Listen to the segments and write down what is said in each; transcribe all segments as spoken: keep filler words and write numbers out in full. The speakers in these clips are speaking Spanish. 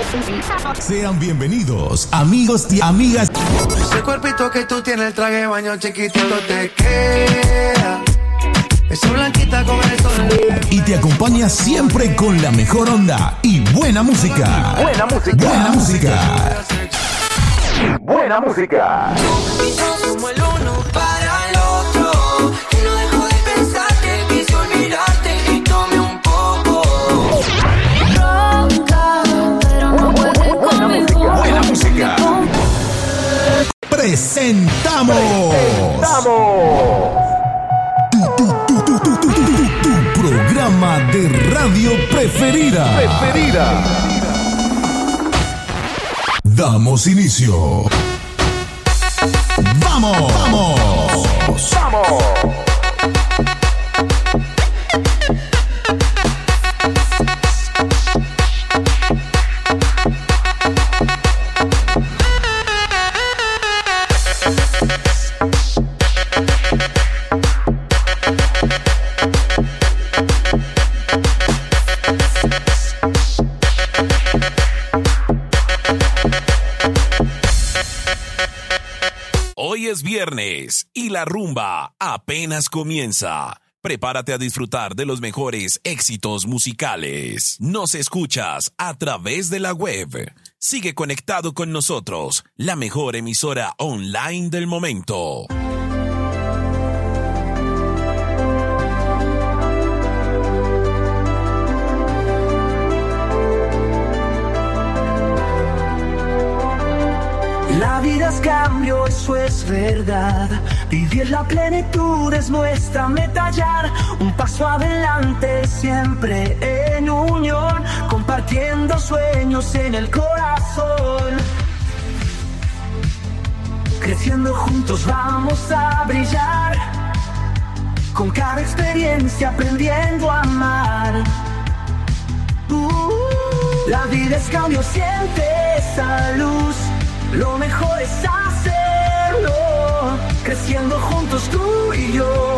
Sean bienvenidos, amigos y amigas. Ese cuerpito que tú tienes, el traje de baño chiquitito te queda. Esa blanquita con el sol. Y te acompaña siempre con la mejor onda y buena música. Buena música. Buena música. Buena música. Como el uno para el otro, que no dejo de pensarte, quise olvidarte y tomé un poco. Ronca, pero no puedes conmigo. Buena música. Presentamos. Presentamos. Tu programa de radio preferida. Preferida. Damos inicio. ¡Vamos! ¡Vamos! ¡Vamos! Hoy es viernes y la rumba apenas comienza. Prepárate a disfrutar de los mejores éxitos musicales. Nos escuchas a través de la web. Sigue conectado con nosotros, la mejor emisora online del momento. La vida es cambio, eso es verdad. Vivir la plenitud es nuestra meta hallar. Un paso adelante siempre en unión, compartiendo sueños en el corazón. Creciendo juntos vamos a brillar, con cada experiencia aprendiendo a amar. uh, La vida es cambio, siente esa luz. Lo mejor es hacerlo, creciendo juntos tú y yo.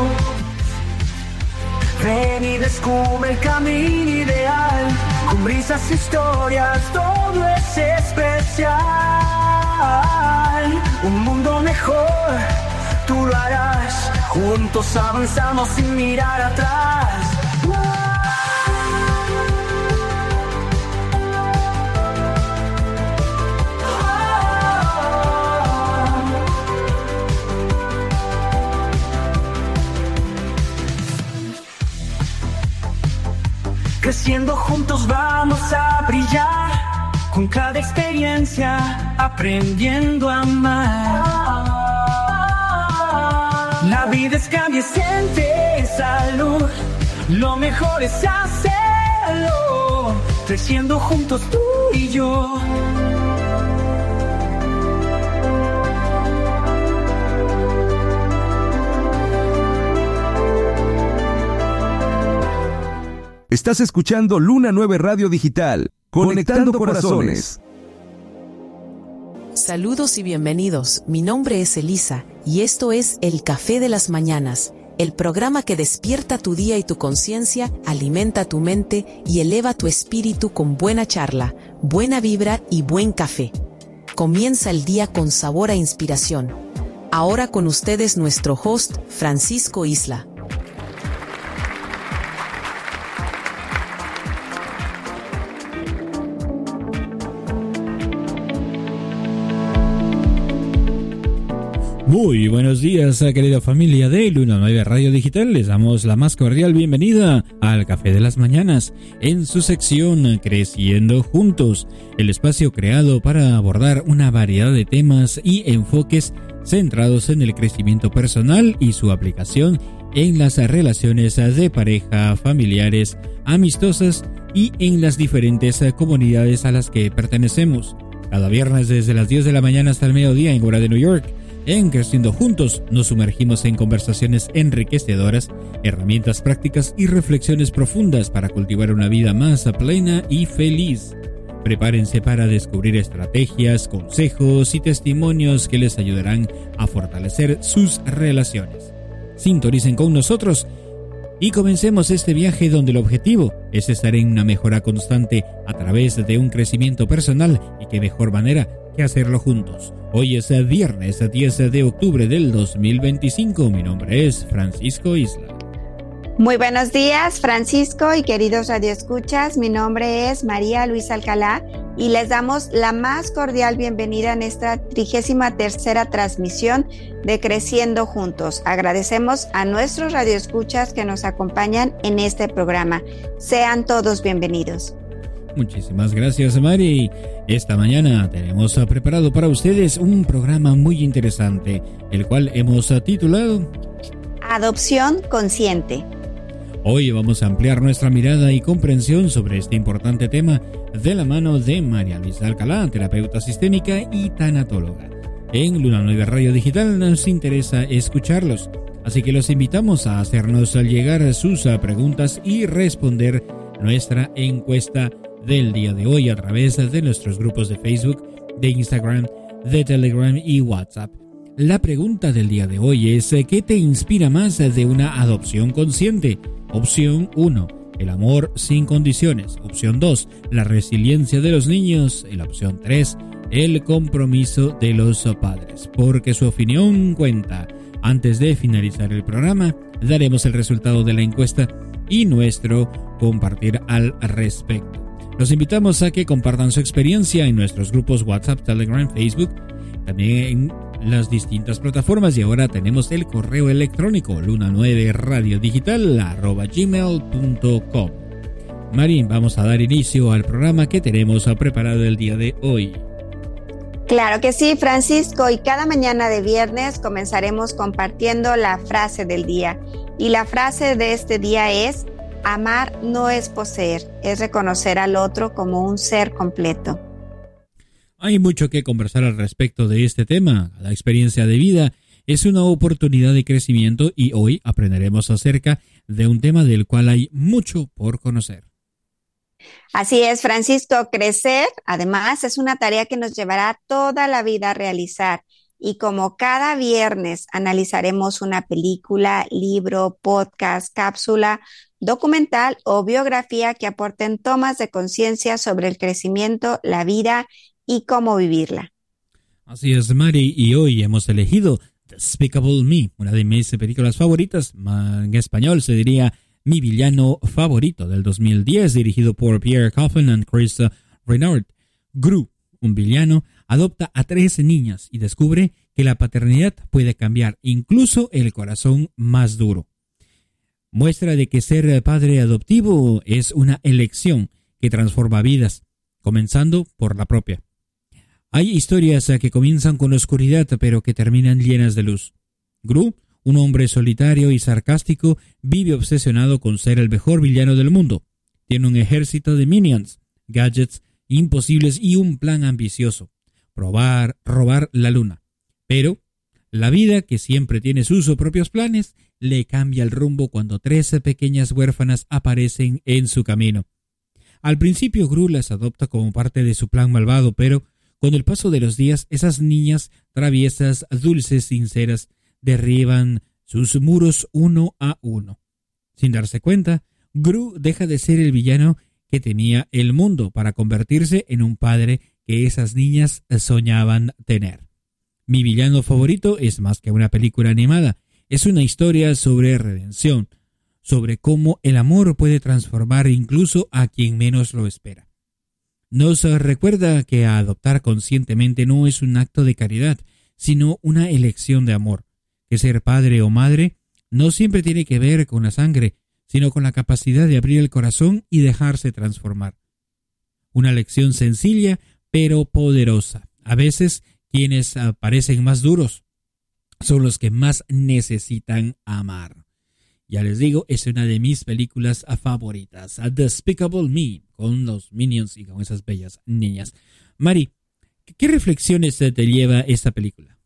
Ven y descubre el camino ideal, con brisas, historias, todo es especial. Un mundo mejor, tú lo harás, juntos avanzamos sin mirar atrás. Creciendo juntos vamos a brillar, con cada experiencia aprendiendo a amar. La vida es cambio, siente salud. Lo mejor es hacerlo, creciendo juntos tú y yo. Estás escuchando Luna nueve Radio Digital, conectando, conectando corazones. Saludos y bienvenidos, mi nombre es Elisa, y esto es El Café de las Mañanas, el programa que despierta tu día y tu conciencia, alimenta tu mente y eleva tu espíritu con buena charla, buena vibra y buen café. Comienza el día con sabor a inspiración. Ahora con ustedes nuestro host, Francisco Isla. Muy buenos días, querida familia de Luna nueve Radio Digital. Les damos la más cordial bienvenida al Café de las Mañanas, en su sección Creciendo Juntos, el espacio creado para abordar una variedad de temas y enfoques centrados en el crecimiento personal y su aplicación en las relaciones de pareja, familiares, amistosas y en las diferentes comunidades a las que pertenecemos. Cada viernes desde las diez de la mañana hasta el mediodía en hora de New York. En Creciendo Juntos nos sumergimos en conversaciones enriquecedoras, herramientas prácticas y reflexiones profundas para cultivar una vida más plena y feliz. Prepárense para descubrir estrategias, consejos y testimonios que les ayudarán a fortalecer sus relaciones. Sintonicen con nosotros y comencemos este viaje donde el objetivo es estar en una mejora constante a través de un crecimiento personal, y qué mejor manera que hacerlo juntos. Hoy es viernes diez de octubre del dos mil veinticinco. Mi nombre es Francisco Isla. Muy buenos días, Francisco y queridos radioescuchas. Mi nombre es María Luisa Alcalá y les damos la más cordial bienvenida en esta trigésima tercera transmisión de Creciendo Juntos. Agradecemos a nuestros radioescuchas que nos acompañan en este programa. Sean todos bienvenidos. Muchísimas gracias, Mari. Esta mañana tenemos preparado para ustedes un programa muy interesante, el cual hemos titulado Adopción Consciente. Hoy vamos a ampliar nuestra mirada y comprensión sobre este importante tema de la mano de María Luisa Alcalá, terapeuta sistémica y tanatóloga. En Luna nueve Radio Digital nos interesa escucharlos, así que los invitamos a hacernos llegar sus preguntas y responder nuestra encuesta del día de hoy a través de nuestros grupos de Facebook, de Instagram, de Telegram y WhatsApp. La pregunta del día de hoy es: ¿qué te inspira más de una adopción consciente? Opción uno, el amor sin condiciones. Opción dos, la resiliencia de los niños. Y la opción tres, el compromiso de los padres. Porque su opinión cuenta. Antes de finalizar el programa, daremos el resultado de la encuesta y nuestro compartir al respecto. Los invitamos a que compartan su experiencia en nuestros grupos WhatsApp, Telegram, Facebook, también en las distintas plataformas, y ahora tenemos el correo electrónico luna nueve radio digital arroba gmail punto com. Marín, vamos a dar inicio al programa que tenemos preparado el día de hoy. Claro que sí, Francisco, y cada mañana de viernes comenzaremos compartiendo la frase del día. Y la frase de este día es: amar no es poseer, es reconocer al otro como un ser completo. Hay mucho que conversar al respecto de este tema. La experiencia de vida es una oportunidad de crecimiento y hoy aprenderemos acerca de un tema del cual hay mucho por conocer. Así es, Francisco. Crecer, además, es una tarea que nos llevará toda la vida a realizar. Y como cada viernes analizaremos una película, libro, podcast, cápsula, documental o biografía que aporten tomas de conciencia sobre el crecimiento, la vida y cómo vivirla. Así es, Mari, y hoy hemos elegido Despicable Me, una de mis películas favoritas. En español se diría Mi villano favorito, del dos mil diez, dirigido por Pierre Coffin y Chris Reynard. Gru, un villano, adopta a tres niñas y descubre que la paternidad puede cambiar incluso el corazón más duro. Muestra de que ser padre adoptivo es una elección que transforma vidas, comenzando por la propia. Hay historias que comienzan con oscuridad pero que terminan llenas de luz. Gru, un hombre solitario y sarcástico, vive obsesionado con ser el mejor villano del mundo. Tiene un ejército de minions, gadgets imposibles y un plan ambicioso: probar, robar la luna. Pero la vida, que siempre tiene sus propios planes, le cambia el rumbo cuando tres pequeñas huérfanas aparecen en su camino. Al principio Gru las adopta como parte de su plan malvado, pero con el paso de los días, esas niñas traviesas, dulces, sinceras, derriban sus muros uno a uno. Sin darse cuenta, Gru deja de ser el villano que temía el mundo para convertirse en un padre que esas niñas soñaban tener. Mi villano favorito es más que una película animada, es una historia sobre redención, sobre cómo el amor puede transformar incluso a quien menos lo espera. Nos recuerda que adoptar conscientemente no es un acto de caridad, sino una elección de amor, que ser padre o madre no siempre tiene que ver con la sangre, sino con la capacidad de abrir el corazón y dejarse transformar. Una lección sencilla pero poderosa. A veces quienes parecen más duros son los que más necesitan amar. Ya les digo, es una de mis películas favoritas, Despicable Me, con los Minions y con esas bellas niñas. Mari, ¿qué reflexiones te lleva esta película?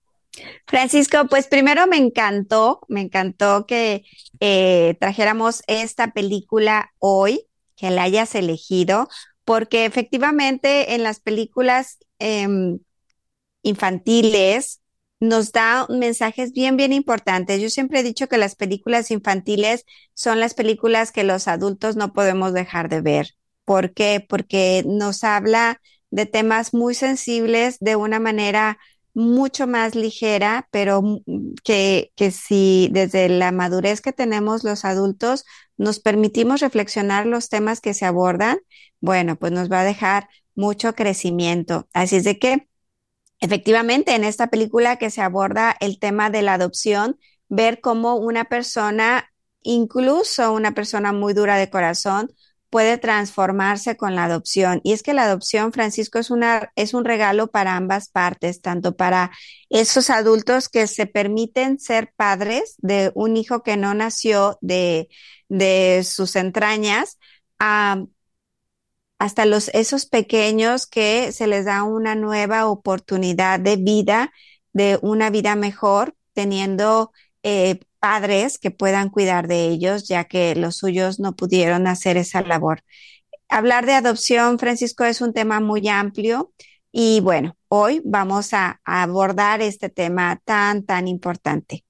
Francisco, pues primero me encantó, me encantó que eh, trajéramos esta película hoy, que la hayas elegido, porque efectivamente en las películas eh, infantiles nos da mensajes bien, bien importantes. Yo siempre he dicho que las películas infantiles son las películas que los adultos no podemos dejar de ver. ¿Por qué? Porque nos habla de temas muy sensibles de una manera mucho más ligera, pero que, que si desde la madurez que tenemos los adultos nos permitimos reflexionar los temas que se abordan, bueno, pues nos va a dejar mucho crecimiento. Así es de que, efectivamente, en esta película que se aborda el tema de la adopción, ver cómo una persona, incluso una persona muy dura de corazón, puede transformarse con la adopción. Y es que la adopción, Francisco, es una, es un regalo para ambas partes, tanto para esos adultos que se permiten ser padres de un hijo que no nació de, de sus entrañas, um, hasta los, esos pequeños que se les da una nueva oportunidad de vida, de una vida mejor, teniendo eh, padres que puedan cuidar de ellos, ya que los suyos no pudieron hacer esa labor. Hablar de adopción, Francisco, es un tema muy amplio y bueno, hoy vamos a, a abordar este tema tan, tan importante.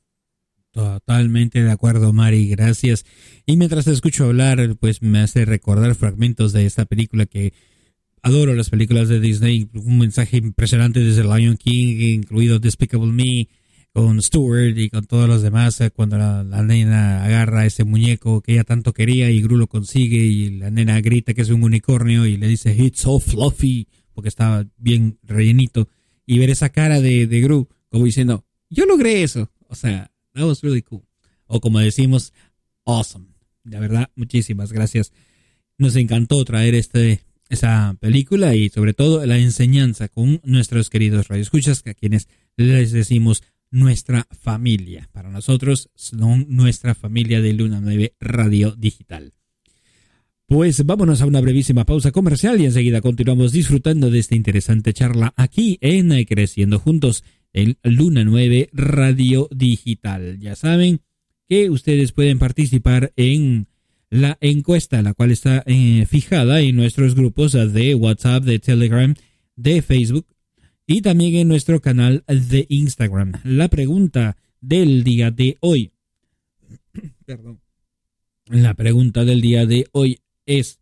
Totalmente de acuerdo, Mari, gracias. Y mientras te escucho hablar, pues me hace recordar fragmentos de esta película que adoro, las películas de Disney, un mensaje impresionante desde Lion King, incluido Despicable Me, con Stewart y con todos los demás, cuando la, la nena agarra ese muñeco que ella tanto quería y Gru lo consigue y la nena grita que es un unicornio y le dice "It's so fluffy", porque estaba bien rellenito, y ver esa cara de, de Gru como diciendo "yo logré eso", o sea, that was really cool. O como decimos, awesome. La verdad, muchísimas gracias. Nos encantó traer este, esa película y sobre todo la enseñanza con nuestros queridos radioescuchas, a quienes les decimos nuestra familia. Para nosotros son nuestra familia de Luna nueve Radio Digital. Pues vámonos a una brevísima pausa comercial y enseguida continuamos disfrutando de esta interesante charla aquí en Creciendo Juntos, en Luna nueve Radio Digital. Ya saben que ustedes pueden participar en la encuesta, la cual está eh, fijada en nuestros grupos de WhatsApp, de Telegram, de Facebook y también en nuestro canal de Instagram. La pregunta del día de hoy, perdón, la pregunta del día de hoy es: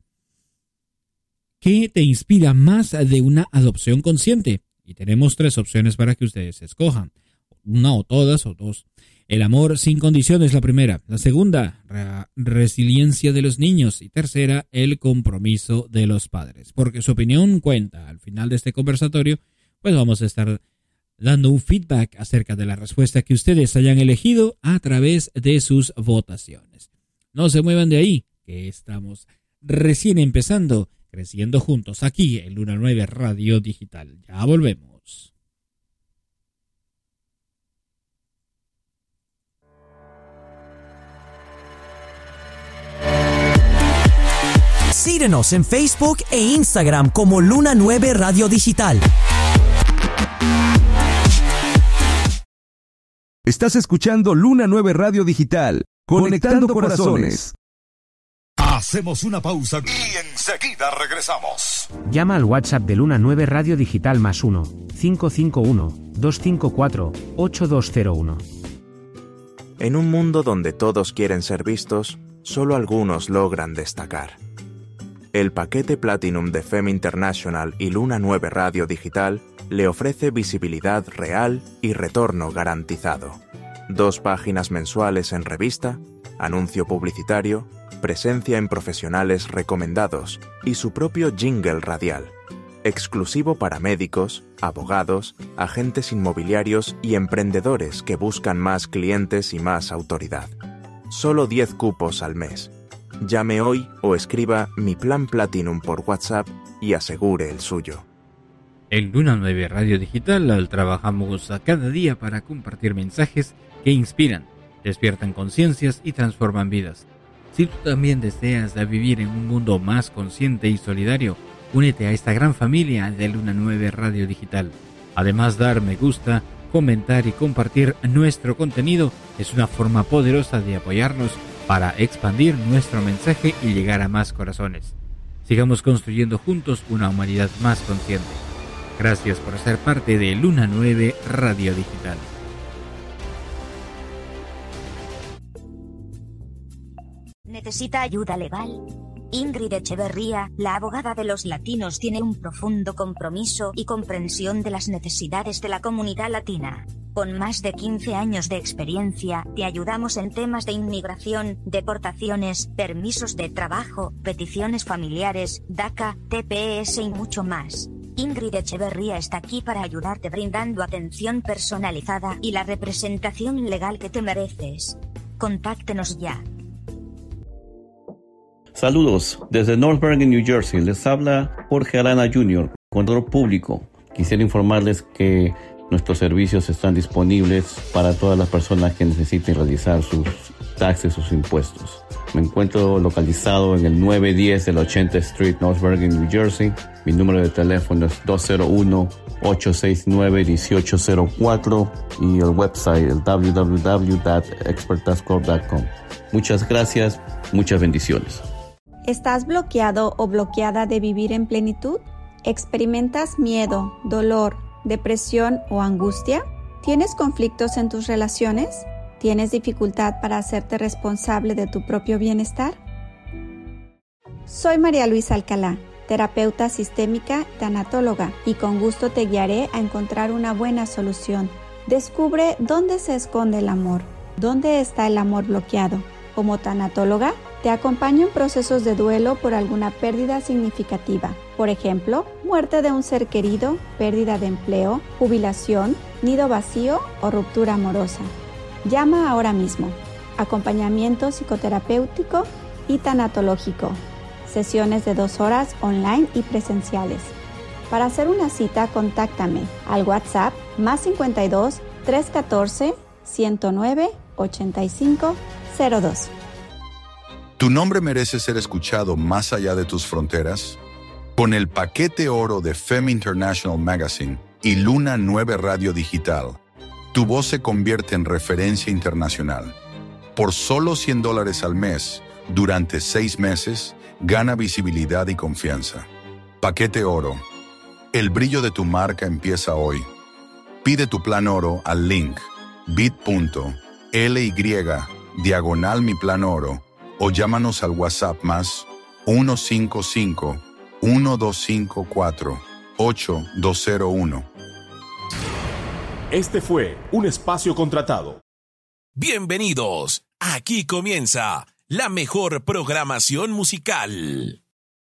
¿qué te inspira más de una adopción consciente? Y tenemos tres opciones para que ustedes escojan. Una o todas o dos. El amor sin condiciones, la primera. La segunda, la resiliencia de los niños. Y tercera, el compromiso de los padres. Porque su opinión cuenta. Al final de este conversatorio, pues vamos a estar dando un feedback acerca de la respuesta que ustedes hayan elegido a través de sus votaciones. No se muevan de ahí, que estamos recién empezando, creciendo juntos aquí en Luna nueve Radio Digital. Ya volvemos. Síguenos en Facebook e Instagram como Luna nueve Radio Digital. Estás escuchando Luna nueve Radio Digital, conectando, conectando corazones. Hacemos una pausa y enseguida regresamos. Llama al WhatsApp de Luna nueve Radio Digital más uno, cinco cinco uno, dos cinco cuatro, ocho dos cero uno. En un mundo donde todos quieren ser vistos, solo algunos logran destacar. El paquete Platinum de F E M International y Luna nueve Radio Digital le ofrece visibilidad real y retorno garantizado. Dos páginas mensuales en revista, anuncio publicitario, presencia en profesionales recomendados y su propio jingle radial, exclusivo para médicos, abogados, agentes inmobiliarios y emprendedores que buscan más clientes y más autoridad. Solo diez cupos al mes. Llame hoy o escriba Mi Plan Platinum por WhatsApp y asegure el suyo. En Luna nueve Radio Digital trabajamos a cada día para compartir mensajes que inspiran, despiertan conciencias y transforman vidas. Si tú también deseas vivir en un mundo más consciente y solidario, únete a esta gran familia de Luna nueve Radio Digital. Además, dar me gusta, comentar y compartir nuestro contenido es una forma poderosa de apoyarnos para expandir nuestro mensaje y llegar a más corazones. Sigamos construyendo juntos una humanidad más consciente. Gracias por ser parte de Luna nueve Radio Digital. ¿Necesita ayuda legal? Ingrid Echeverría, la abogada de los latinos, tiene un profundo compromiso y comprensión de las necesidades de la comunidad latina. Con más de quince años de experiencia, te ayudamos en temas de inmigración, deportaciones, permisos de trabajo, peticiones familiares, DACA, T P S y mucho más. Ingrid Echeverría está aquí para ayudarte brindando atención personalizada y la representación legal que te mereces. Contáctenos ya. Saludos, desde North Bergen, New Jersey, les habla Jorge Arana junior, contador público. Quisiera informarles que nuestros servicios están disponibles para todas las personas que necesiten realizar sus taxes, sus impuestos. Me encuentro localizado en el nueve diez de la ochenta Street, North Bergen, New Jersey. Mi número de teléfono es dos cero uno, ocho seis nueve, uno ocho cero cuatro y el website el w w w punto expert tax corp punto com. Muchas gracias, muchas bendiciones. ¿Estás bloqueado o bloqueada de vivir en plenitud? ¿Experimentas miedo, dolor, depresión o angustia? ¿Tienes conflictos en tus relaciones? ¿Tienes dificultad para hacerte responsable de tu propio bienestar? Soy María Luisa Alcalá, terapeuta sistémica, tanatóloga, y con gusto te guiaré a encontrar una buena solución. Descubre dónde se esconde el amor, dónde está el amor bloqueado. Como tanatóloga, te acompaño en procesos de duelo por alguna pérdida significativa. Por ejemplo, muerte de un ser querido, pérdida de empleo, jubilación, nido vacío o ruptura amorosa. Llama ahora mismo. Acompañamiento psicoterapéutico y tanatológico. Sesiones de dos horas online y presenciales. Para hacer una cita, contáctame al WhatsApp más cincuenta y dos, trescientos catorce, ciento nueve, ochenta y cinco cero dos. ¿Tu nombre merece ser escuchado más allá de tus fronteras? Con el paquete oro de Femme International Magazine y Luna nueve Radio Digital, tu voz se convierte en referencia internacional. Por solo cien dólares al mes, durante seis meses, gana visibilidad y confianza. Paquete oro. El brillo de tu marca empieza hoy. Pide tu plan oro al link bit.ly diagonal mi plan oro o llámanos al WhatsApp más uno cinco cinco, uno dos cinco cuatro, ocho dos cero uno. Este fue un espacio contratado. Bienvenidos. Aquí comienza la mejor programación musical.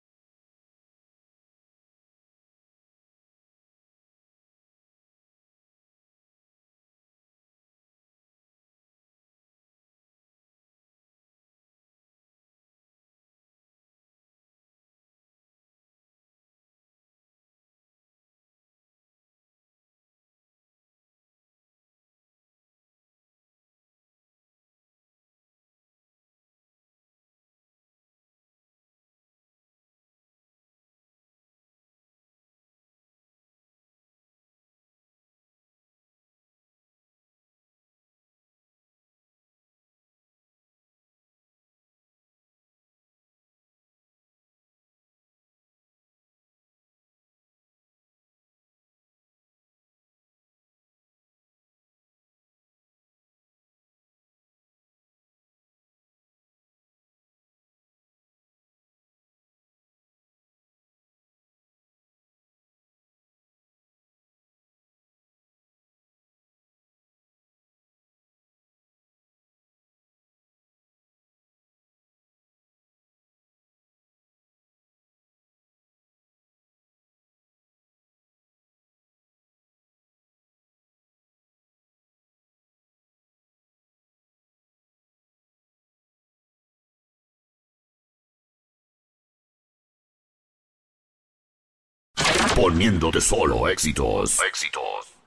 Poniéndote solo éxitos. Éxitos.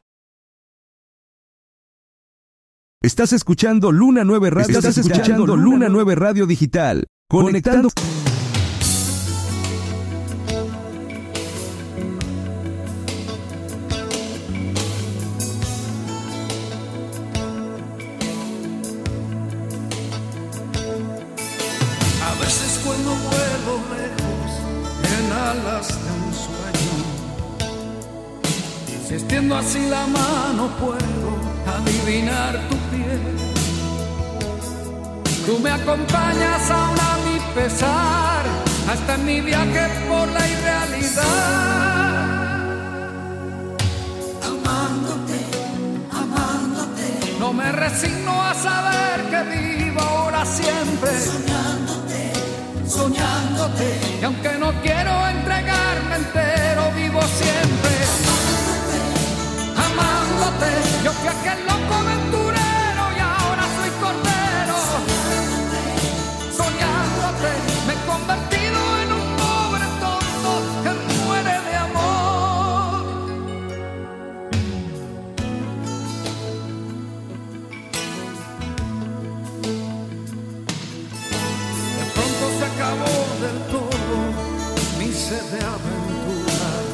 Estás escuchando Luna nueve Radio. Estás escuchando Luna nueve Radio Digital. Conectando. A veces cuando vuelo lejos en alas de un sueño, Si extiendo así la mano puedo adivinar tu piel. Tú me acompañas aún a mi pesar, hasta en mi viaje por la irrealidad. Amándote, amándote, no me resigno a saber que vivo ahora siempre. Soñándote, soñándote, y aunque no quiero entregarme entero, vivo siempre. Amándote, amándote, yo fui aquel loco aventurero y ahora soy cordero. Soñándote, me he convertido en un pobre tonto que muere de amor. De pronto se acabó del todo mi sed de aventuras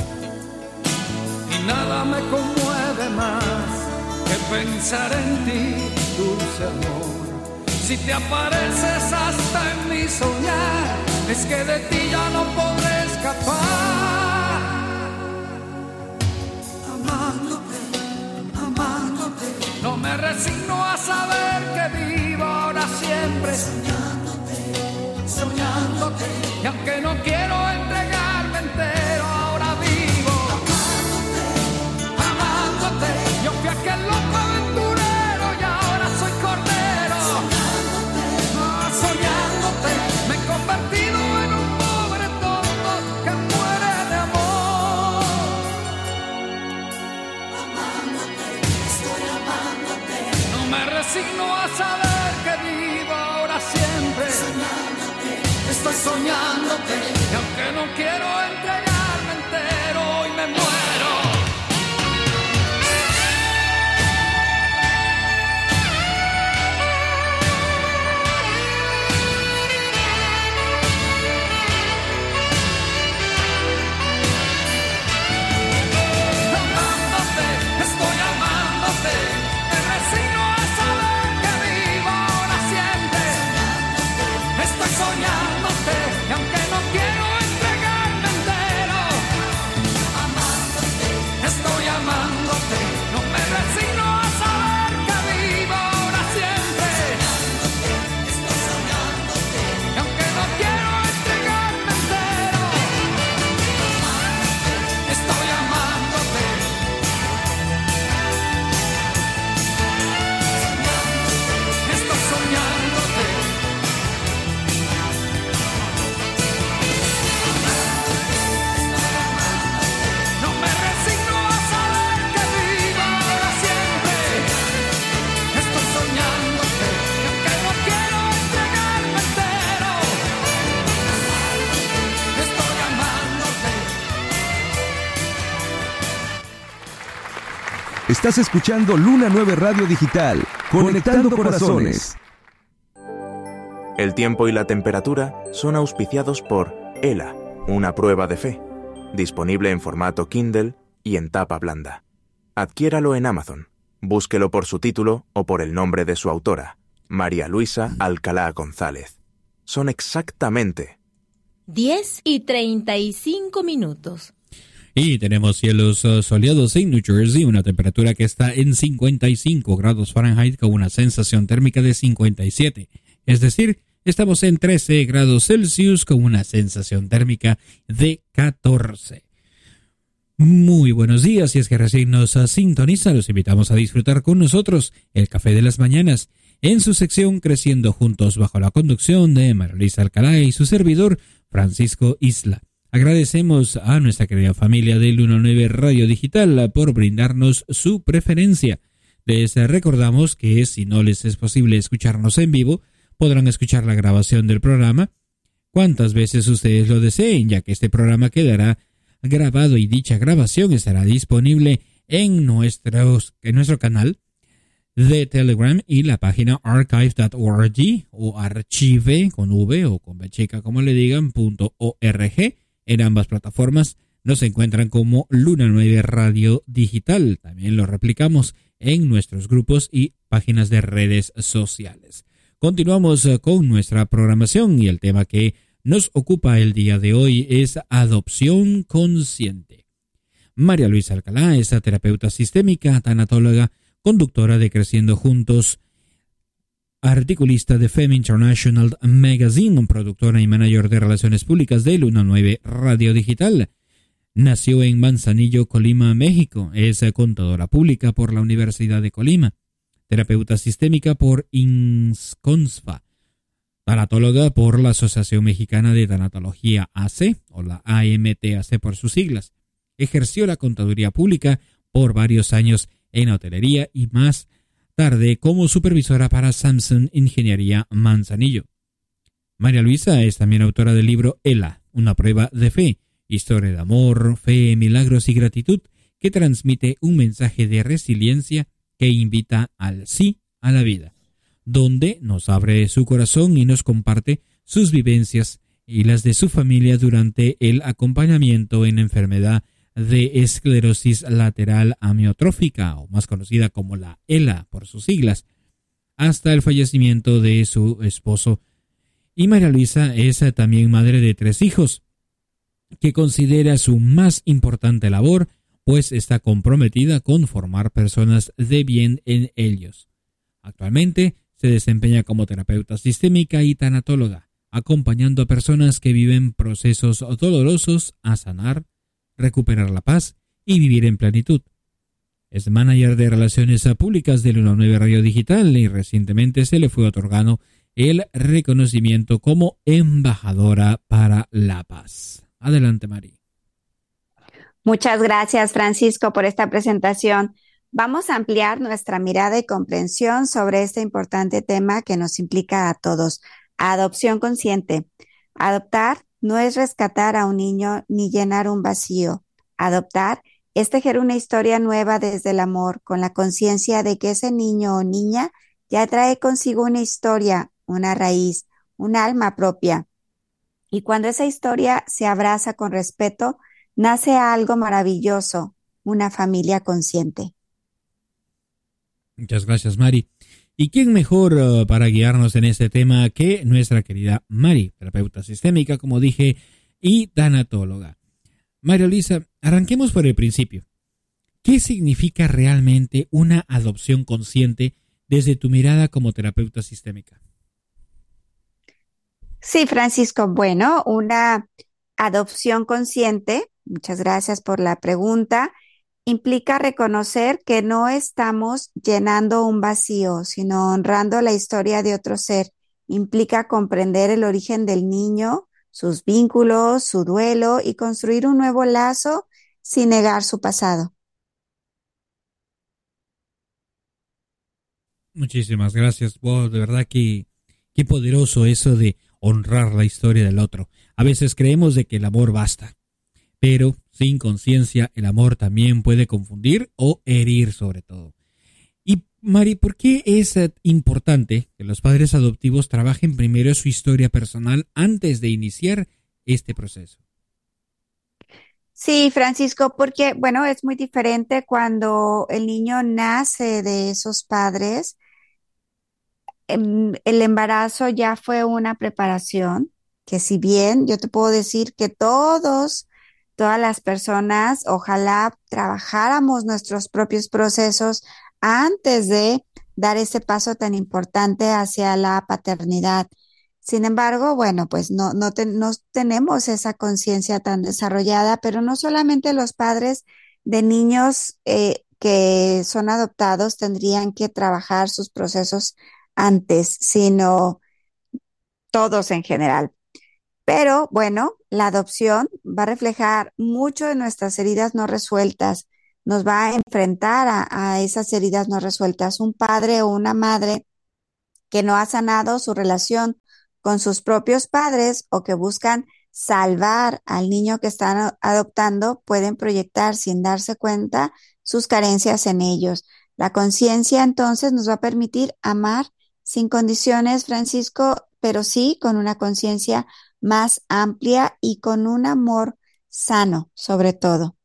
y nada me conmueve más que pensar en ti, dulce amor. Si te apareces hasta en mi soñar, es que de ti ya no podré escapar. Amándote, amándote, no me resigno a saber que vivo ahora siempre. Soñándote, soñándote, y aunque no quiero entregarme entero, ahora vivo. Amándote, amándote, yo fui aquel loco aventurero y ahora soy cordero. Soñándote, me he convertido en un pobre tonto que muere de amor. Amándote, estoy amándote, no me resigno a saber que vivo ahora siempre. Soñándote, estoy soñándote, y aunque no quiero entregarme entero, hoy me muero. Estás escuchando Luna nueve Radio Digital, conectando corazones. El tiempo y la temperatura son auspiciados por ELA, una prueba de fe, disponible en formato Kindle y en tapa blanda. Adquiéralo en Amazon, búsquelo por su título o por el nombre de su autora, María Luisa Alcalá González. Son exactamente diez y treinta y cinco minutos. Y tenemos cielos uh, soleados en New Jersey, una temperatura que está en cincuenta y cinco grados Fahrenheit con una sensación térmica de cincuenta y siete. Es decir, estamos en trece grados Celsius con una sensación térmica de catorce. Muy buenos días, si es que recién nos sintonizan, los invitamos a disfrutar con nosotros el Café de las Mañanas en su sección Creciendo Juntos bajo la conducción de María Luisa Alcalá y su servidor Francisco Isla. Agradecemos a nuestra querida familia de Luna nueve Radio Digital por brindarnos su preferencia. Les recordamos que si no les es posible escucharnos en vivo, podrán escuchar la grabación del programa cuantas veces ustedes lo deseen, ya que este programa quedará grabado y dicha grabación estará disponible en, nuestros, en nuestro canal de Telegram y la página archive punto org o archive con V o con B chica como le digan, punto org. En ambas plataformas nos encuentran como Luna nueve Radio Digital. También lo replicamos en nuestros grupos y páginas de redes sociales. Continuamos con nuestra programación y el tema que nos ocupa el día de hoy es adopción consciente. María Luisa Alcalá es terapeuta sistémica, tanatóloga, conductora de Creciendo Juntos, articulista de Femme International Magazine, productora y manager de relaciones públicas de Luna nueve Radio Digital. Nació en Manzanillo, Colima, México. Es contadora pública por la Universidad de Colima, terapeuta sistémica por INSCONSFA, tanatóloga por la Asociación Mexicana de Tanatología A C, o la A M T A C por sus siglas. Ejerció la contaduría pública por varios años en hotelería y más tarde como supervisora para Samsung Ingeniería Manzanillo. María Luisa es también autora del libro ELA, una prueba de fe, historia de amor, fe, milagros y gratitud, que transmite un mensaje de resiliencia que invita al sí a la vida, donde nos abre su corazón y nos comparte sus vivencias y las de su familia durante el acompañamiento en enfermedad de esclerosis lateral amiotrófica, o más conocida como la ELA por sus siglas, hasta el fallecimiento de su esposo. Y María Luisa es también madre de tres hijos, que considera su más importante labor, pues está comprometida con formar personas de bien en ellos. Actualmente se desempeña como terapeuta sistémica y tanatóloga, acompañando a personas que viven procesos dolorosos a sanar, recuperar la paz y vivir en plenitud. Es manager de relaciones públicas de Luna nueve Radio Digital y recientemente se le fue otorgado el reconocimiento como embajadora para la paz. Adelante, Mari. Muchas gracias, Francisco, por esta presentación. Vamos a ampliar nuestra mirada y comprensión sobre este importante tema que nos implica a todos: adopción consciente. Adoptar no es rescatar a un niño ni llenar un vacío. Adoptar es tejer una historia nueva desde el amor, con la conciencia de que ese niño o niña ya trae consigo una historia, una raíz, un alma propia. Y cuando esa historia se abraza con respeto, nace algo maravilloso, una familia consciente. Muchas gracias, Mari. ¿Y quién mejor uh, para guiarnos en este tema que nuestra querida Mari, terapeuta sistémica, como dije, y tanatóloga? María Luisa, arranquemos por el principio. ¿Qué significa realmente una adopción consciente desde tu mirada como terapeuta sistémica? Sí, Francisco, bueno, una adopción consciente, muchas gracias por la pregunta, implica reconocer que no estamos llenando un vacío, sino honrando la historia de otro ser. Implica comprender el origen del niño, sus vínculos, su duelo y construir un nuevo lazo sin negar su pasado. Muchísimas gracias. Wow, de verdad que qué poderoso eso de honrar la historia del otro. A veces creemos de que el amor basta, pero sin conciencia el amor también puede confundir o herir sobre todo. Y Mari, ¿por qué es importante que los padres adoptivos trabajen primero su historia personal antes de iniciar este proceso? Sí, Francisco, porque, bueno, es muy diferente cuando el niño nace de esos padres. El embarazo ya fue una preparación, que si bien yo te puedo decir que todos, todas las personas, ojalá trabajáramos nuestros propios procesos antes de dar ese paso tan importante hacia la paternidad. Sin embargo, bueno, pues no, no, te, no tenemos esa conciencia tan desarrollada, pero no solamente los padres de niños eh, que son adoptados tendrían que trabajar sus procesos antes, sino todos en general. Pero bueno, la adopción va a reflejar mucho de nuestras heridas no resueltas, nos va a enfrentar a, a esas heridas no resueltas. Un padre o una madre que no ha sanado su relación con sus propios padres o que buscan salvar al niño que están adoptando pueden proyectar sin darse cuenta sus carencias en ellos. La conciencia entonces nos va a permitir amar sin condiciones, Francisco, pero sí con una conciencia más amplia y con un amor sano, sobre todo.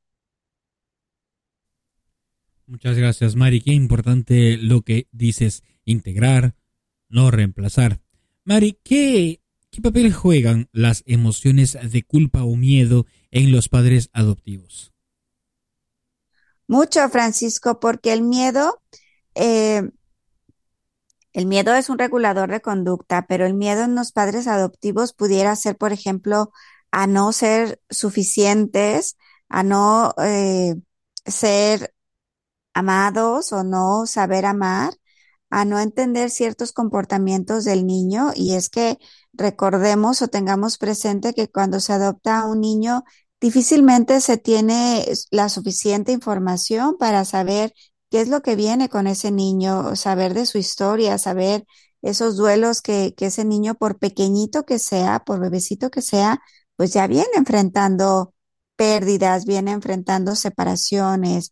Muchas gracias, Mari. Qué importante lo que dices, integrar, no reemplazar. Mari, ¿qué, qué papel juegan las emociones de culpa o miedo en los padres adoptivos? Mucho, Francisco, porque el miedo, eh, el miedo es un regulador de conducta, pero el miedo en los padres adoptivos pudiera ser, por ejemplo, a no ser suficientes, a no eh, ser amados o no saber amar, a no entender ciertos comportamientos del niño. Y es que recordemos o tengamos presente que cuando se adopta a un niño, difícilmente se tiene la suficiente información para saber qué es lo que viene con ese niño, saber de su historia, saber esos duelos que, que ese niño, por pequeñito que sea, por bebecito que sea, pues ya viene enfrentando pérdidas, viene enfrentando separaciones.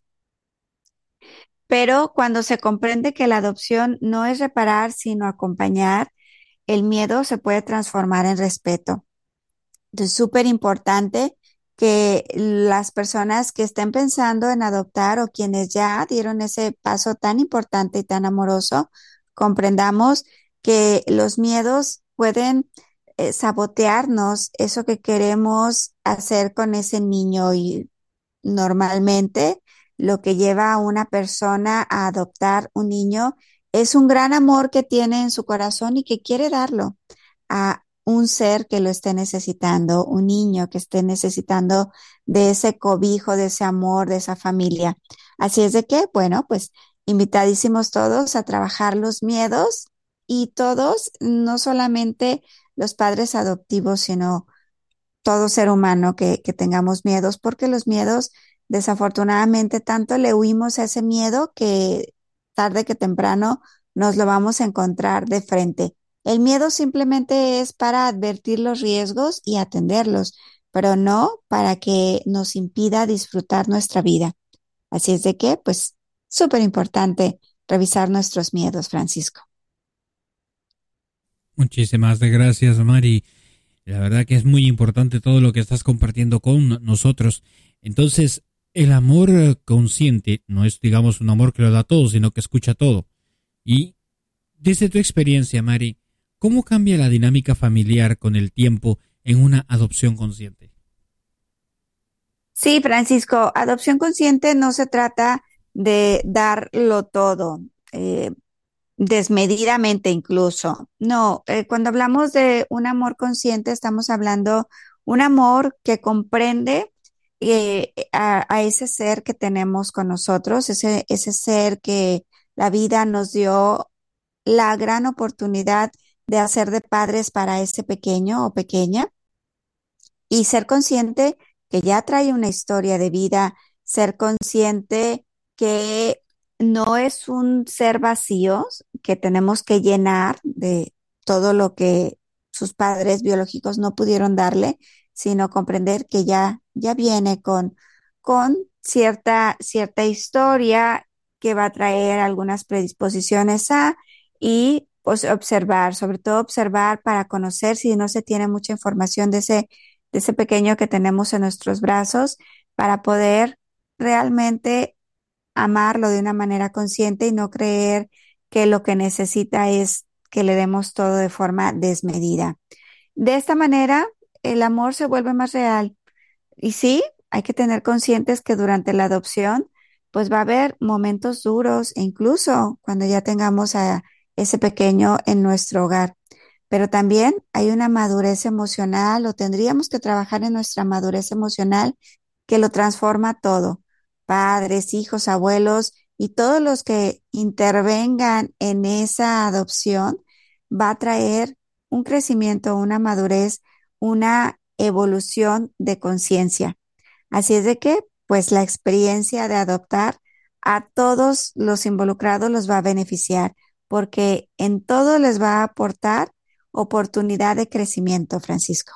Pero cuando se comprende que la adopción no es reparar, sino acompañar, el miedo se puede transformar en respeto. Entonces, súper importante que las personas que estén pensando en adoptar o quienes ya dieron ese paso tan importante y tan amoroso, comprendamos que los miedos pueden eh, sabotearnos eso que queremos hacer con ese niño, y normalmente lo que lleva a una persona a adoptar un niño es un gran amor que tiene en su corazón y que quiere darlo a un ser que lo esté necesitando, un niño que esté necesitando de ese cobijo, de ese amor, de esa familia. Así es de que, bueno, pues invitadísimos todos a trabajar los miedos, y todos, no solamente los padres adoptivos, sino todo ser humano que, que tengamos miedos, porque los miedos, desafortunadamente, tanto le huimos a ese miedo que tarde que temprano nos lo vamos a encontrar de frente. El miedo simplemente es para advertir los riesgos y atenderlos, pero no para que nos impida disfrutar nuestra vida. Así es de que, pues, súper importante revisar nuestros miedos, Francisco. Muchísimas gracias, Mari. La verdad que es muy importante todo lo que estás compartiendo con nosotros. Entonces, el amor consciente no es, digamos, un amor que lo da todo, sino que escucha todo. Y desde tu experiencia, Mari, ¿cómo cambia la dinámica familiar con el tiempo en una adopción consciente? Sí, Francisco, adopción consciente no se trata de darlo todo, eh, desmedidamente incluso. No, eh, cuando hablamos de un amor consciente, estamos hablando un amor que comprende eh, a, a ese ser que tenemos con nosotros, ese, ese ser que la vida nos dio la gran oportunidad de hacer de padres para ese pequeño o pequeña, y ser consciente que ya trae una historia de vida, ser consciente que no es un ser vacío que tenemos que llenar de todo lo que sus padres biológicos no pudieron darle, sino comprender que ya, ya viene con, con cierta, cierta historia que va a traer algunas predisposiciones a, y pues observar, sobre todo observar para conocer si no se tiene mucha información de ese, de ese pequeño que tenemos en nuestros brazos, para poder realmente amarlo de una manera consciente y no creer que lo que necesita es que le demos todo de forma desmedida. De esta manera, el amor se vuelve más real. Y sí, hay que tener conscientes que durante la adopción, pues va a haber momentos duros, e incluso cuando ya tengamos a ese pequeño en nuestro hogar. Pero también hay una madurez emocional, o tendríamos que trabajar en nuestra madurez emocional, que lo transforma todo. Padres, hijos, abuelos y todos los que intervengan en esa adopción, va a traer un crecimiento, una madurez, una evolución de conciencia. Así es de que, pues, la experiencia de adoptar a todos los involucrados los va a beneficiar, porque en todo les va a aportar oportunidad de crecimiento, Francisco.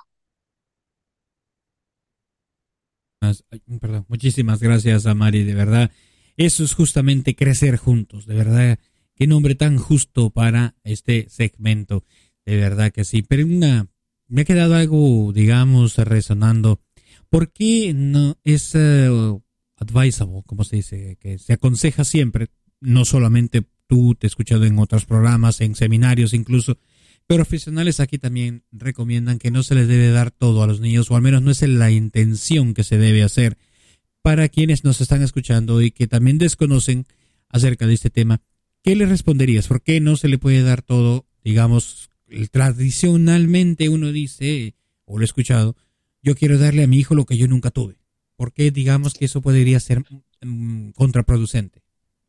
Perdón, muchísimas gracias a Mari, de verdad, eso es justamente crecer juntos, de verdad, qué nombre tan justo para este segmento, de verdad que sí. Pero una, me ha quedado algo, digamos, resonando. ¿Por qué no es uh, advisable, como se dice, que se aconseja siempre, no solamente tú, te he escuchado en otros programas, en seminarios incluso, profesionales aquí también recomiendan que no se les debe dar todo a los niños, o al menos no es la intención que se debe hacer? para quienes nos están escuchando y que también desconocen acerca de este tema, ¿qué le responderías? ¿Por qué no se le puede dar todo, digamos, tradicionalmente uno dice, o lo he escuchado, yo quiero darle a mi hijo lo que yo nunca tuve? ¿Por qué digamos que eso podría ser um, contraproducente?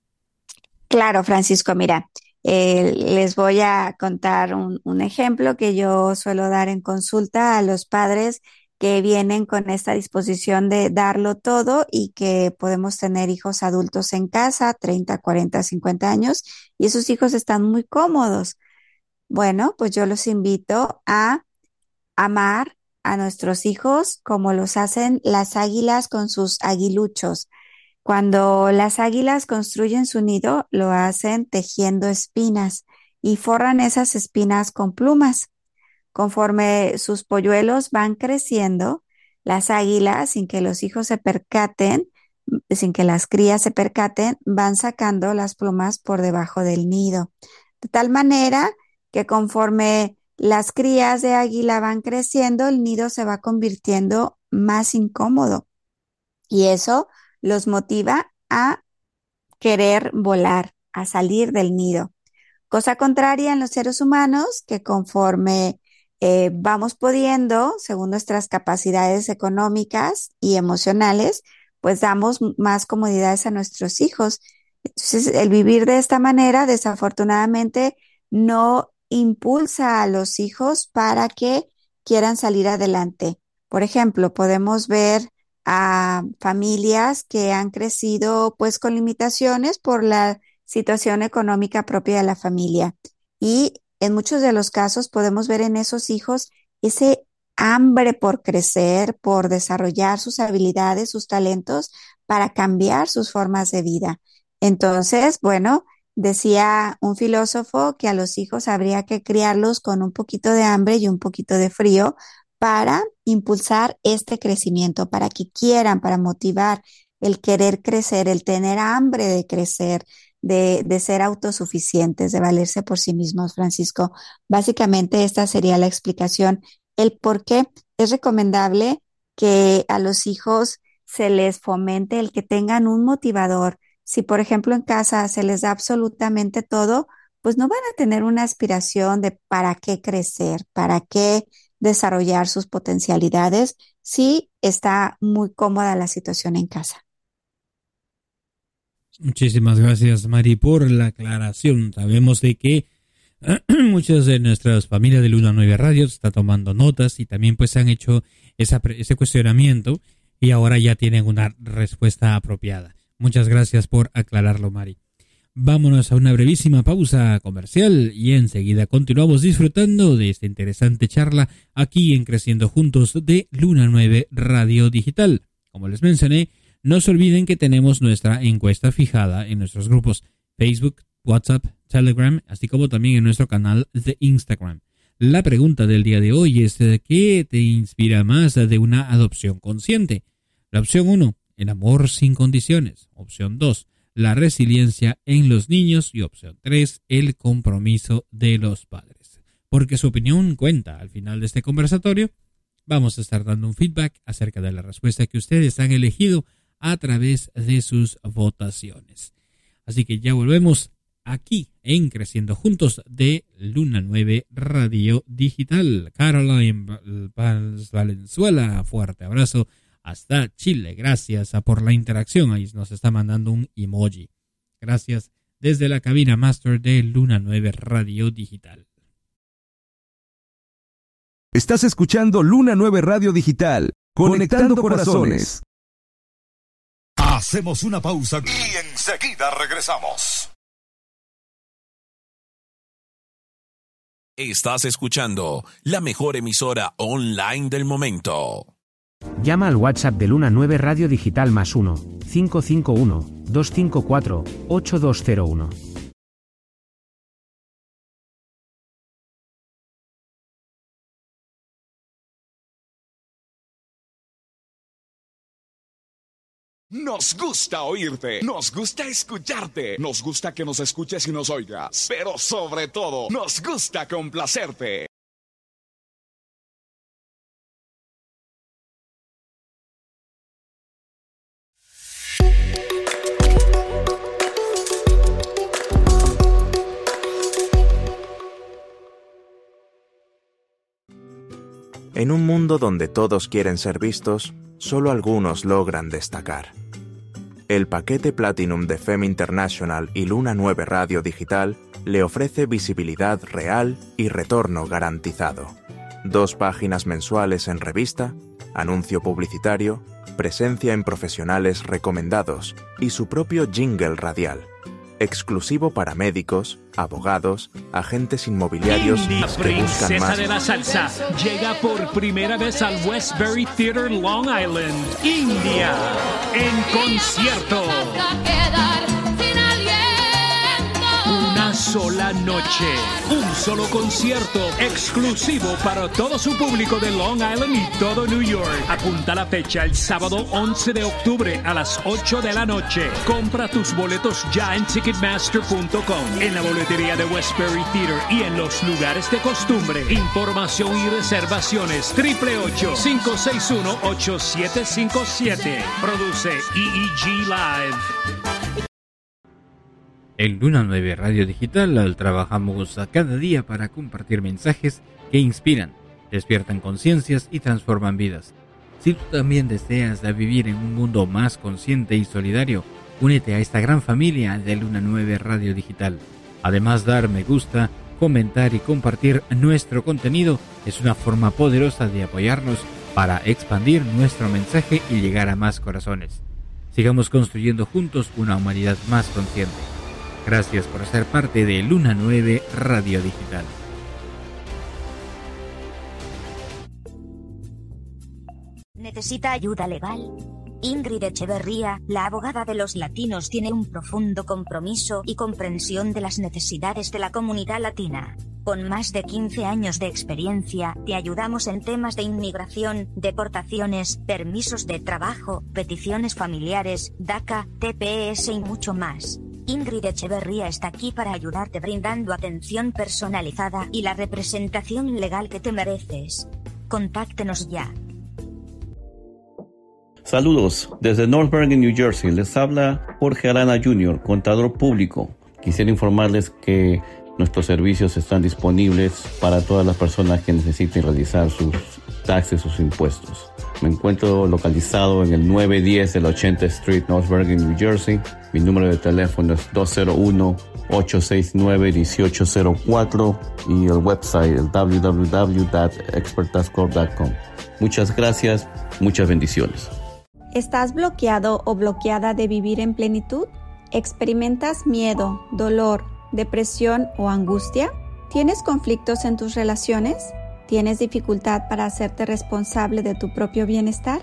Claro, Francisco, mira, eh, les voy a contar un, un ejemplo que yo suelo dar en consulta a los padres que vienen con esta disposición de darlo todo y que podemos tener hijos adultos en casa, treinta, cuarenta, cincuenta años, y esos hijos están muy cómodos. Bueno, pues yo los invito a amar a nuestros hijos como los hacen las águilas con sus aguiluchos. Cuando las águilas construyen su nido, lo hacen tejiendo espinas y forran esas espinas con plumas. Conforme sus polluelos van creciendo, las águilas, sin que los hijos se percaten, sin que las crías se percaten, van sacando las plumas por debajo del nido. De tal manera que conforme las crías de águila van creciendo, el nido se va convirtiendo más incómodo. Y eso los motiva a querer volar, a salir del nido. Cosa contraria en los seres humanos, que conforme eh, vamos pudiendo, según nuestras capacidades económicas y emocionales, pues damos más comodidades a nuestros hijos. Entonces, el vivir de esta manera, desafortunadamente, no impulsa a los hijos para que quieran salir adelante. Por ejemplo, podemos ver a familias que han crecido pues con limitaciones por la situación económica propia de la familia. Y en muchos de los casos podemos ver en esos hijos ese hambre por crecer, por desarrollar sus habilidades, sus talentos, para cambiar sus formas de vida. Entonces, bueno, decía un filósofo que a los hijos habría que criarlos con un poquito de hambre y un poquito de frío para impulsar este crecimiento, para que quieran, para motivar el querer crecer, el tener hambre de crecer, de, de ser autosuficientes, de valerse por sí mismos, Francisco. Básicamente esta sería la explicación, el por qué es recomendable que a los hijos se les fomente el que tengan un motivador. Si, por ejemplo, en casa se les da absolutamente todo, pues no van a tener una aspiración de para qué crecer, para qué desarrollar sus potencialidades, si está muy cómoda la situación en casa. Muchísimas gracias, Mari, por la aclaración. Sabemos de que muchas de nuestras familias de Luna nueve Radio están tomando notas y también pues han hecho esa, ese cuestionamiento y ahora ya tienen una respuesta apropiada. Muchas gracias por aclararlo, Mari. Vámonos a una brevísima pausa comercial y enseguida continuamos disfrutando de esta interesante charla aquí en Creciendo Juntos de Luna nueve Radio Digital. Como les mencioné, no se olviden que tenemos nuestra encuesta fijada en nuestros grupos Facebook, WhatsApp, Telegram, así como también en nuestro canal de Instagram. La pregunta del día de hoy es: ¿qué te inspira más de una adopción consciente? La opción uno, el amor sin condiciones. Opción dos, la resiliencia en los niños. Y opción tres, el compromiso de los padres. Porque su opinión cuenta. Al final de este conversatorio vamos a estar dando un feedback acerca de la respuesta que ustedes han elegido a través de sus votaciones. Así que ya volvemos aquí en Creciendo Juntos de Luna nueve Radio Digital. Caroline Valenzuela, fuerte abrazo hasta Chile. Gracias por la interacción. Ahí nos está mandando un emoji. Gracias desde la cabina master de Luna nueve Radio Digital. Estás escuchando Luna nueve Radio Digital, conectando corazones. Hacemos una pausa y enseguida regresamos. Estás escuchando la mejor emisora online del momento. Llama al WhatsApp de Luna nueve Radio Digital más uno, cinco cinco uno, dos cinco cuatro, ocho dos cero uno. Nos gusta oírte, nos gusta escucharte, nos gusta que nos escuches y nos oigas, pero sobre todo, nos gusta complacerte. En un mundo donde todos quieren ser vistos, solo algunos logran destacar. El paquete Platinum de Femme International y Luna nueve Radio Digital le ofrece visibilidad real y retorno garantizado. Dos páginas mensuales en revista, anuncio publicitario, presencia en profesionales recomendados y su propio jingle radial. Exclusivo para médicos, abogados, agentes inmobiliarios India, que buscan princesa más. de la salsa, llega por primera vez al Westbury Theater Long Island, India, en concierto. Una sola noche, un solo concierto exclusivo para todo su público de Long Island y todo New York. Apunta la fecha, el sábado once de octubre a las ocho de la noche. Compra tus boletos ya en ticketmaster punto com, en la boletería de Westbury Theater y en los lugares de costumbre. Información y reservaciones triple ocho, cinco seis uno, ocho siete cinco siete. Produce E E G Live. En Luna nueve Radio Digital trabajamos a cada día para compartir mensajes que inspiran, despiertan conciencias y transforman vidas. Si tú también deseas vivir en un mundo más consciente y solidario, únete a esta gran familia de Luna nueve Radio Digital. Además, dar me gusta, comentar y compartir nuestro contenido es una forma poderosa de apoyarnos para expandir nuestro mensaje y llegar a más corazones. Sigamos construyendo juntos una humanidad más consciente. Gracias por ser parte de Luna nueve Radio Digital. ¿Necesita ayuda legal? Ingrid Echeverría, la abogada de los latinos, tiene un profundo compromiso y comprensión de las necesidades de la comunidad latina. Con más de quince años de experiencia, te ayudamos en temas de inmigración, deportaciones, permisos de trabajo, peticiones familiares, DACA, T P S y mucho más. Ingrid Echeverría está aquí para ayudarte brindando atención personalizada y la representación legal que te mereces. Contáctenos ya. Saludos, desde North Bergen, New Jersey, les habla Jorge Arana junior, contador público. Quisiera informarles que nuestros servicios están disponibles para todas las personas que necesiten realizar sus taxes, sus impuestos. Me encuentro localizado en el nueve diez de la ochenta Street, North Bergen, New Jersey. Mi número de teléfono es dos cero uno, ocho seis nueve, uno ocho cero cuatro y el website el w w w punto expert tax corp punto com. Muchas gracias, muchas bendiciones. ¿Estás bloqueado o bloqueada de vivir en plenitud? ¿Experimentas miedo, dolor, depresión o angustia? ¿Tienes conflictos en tus relaciones? ¿Tienes dificultad para hacerte responsable de tu propio bienestar?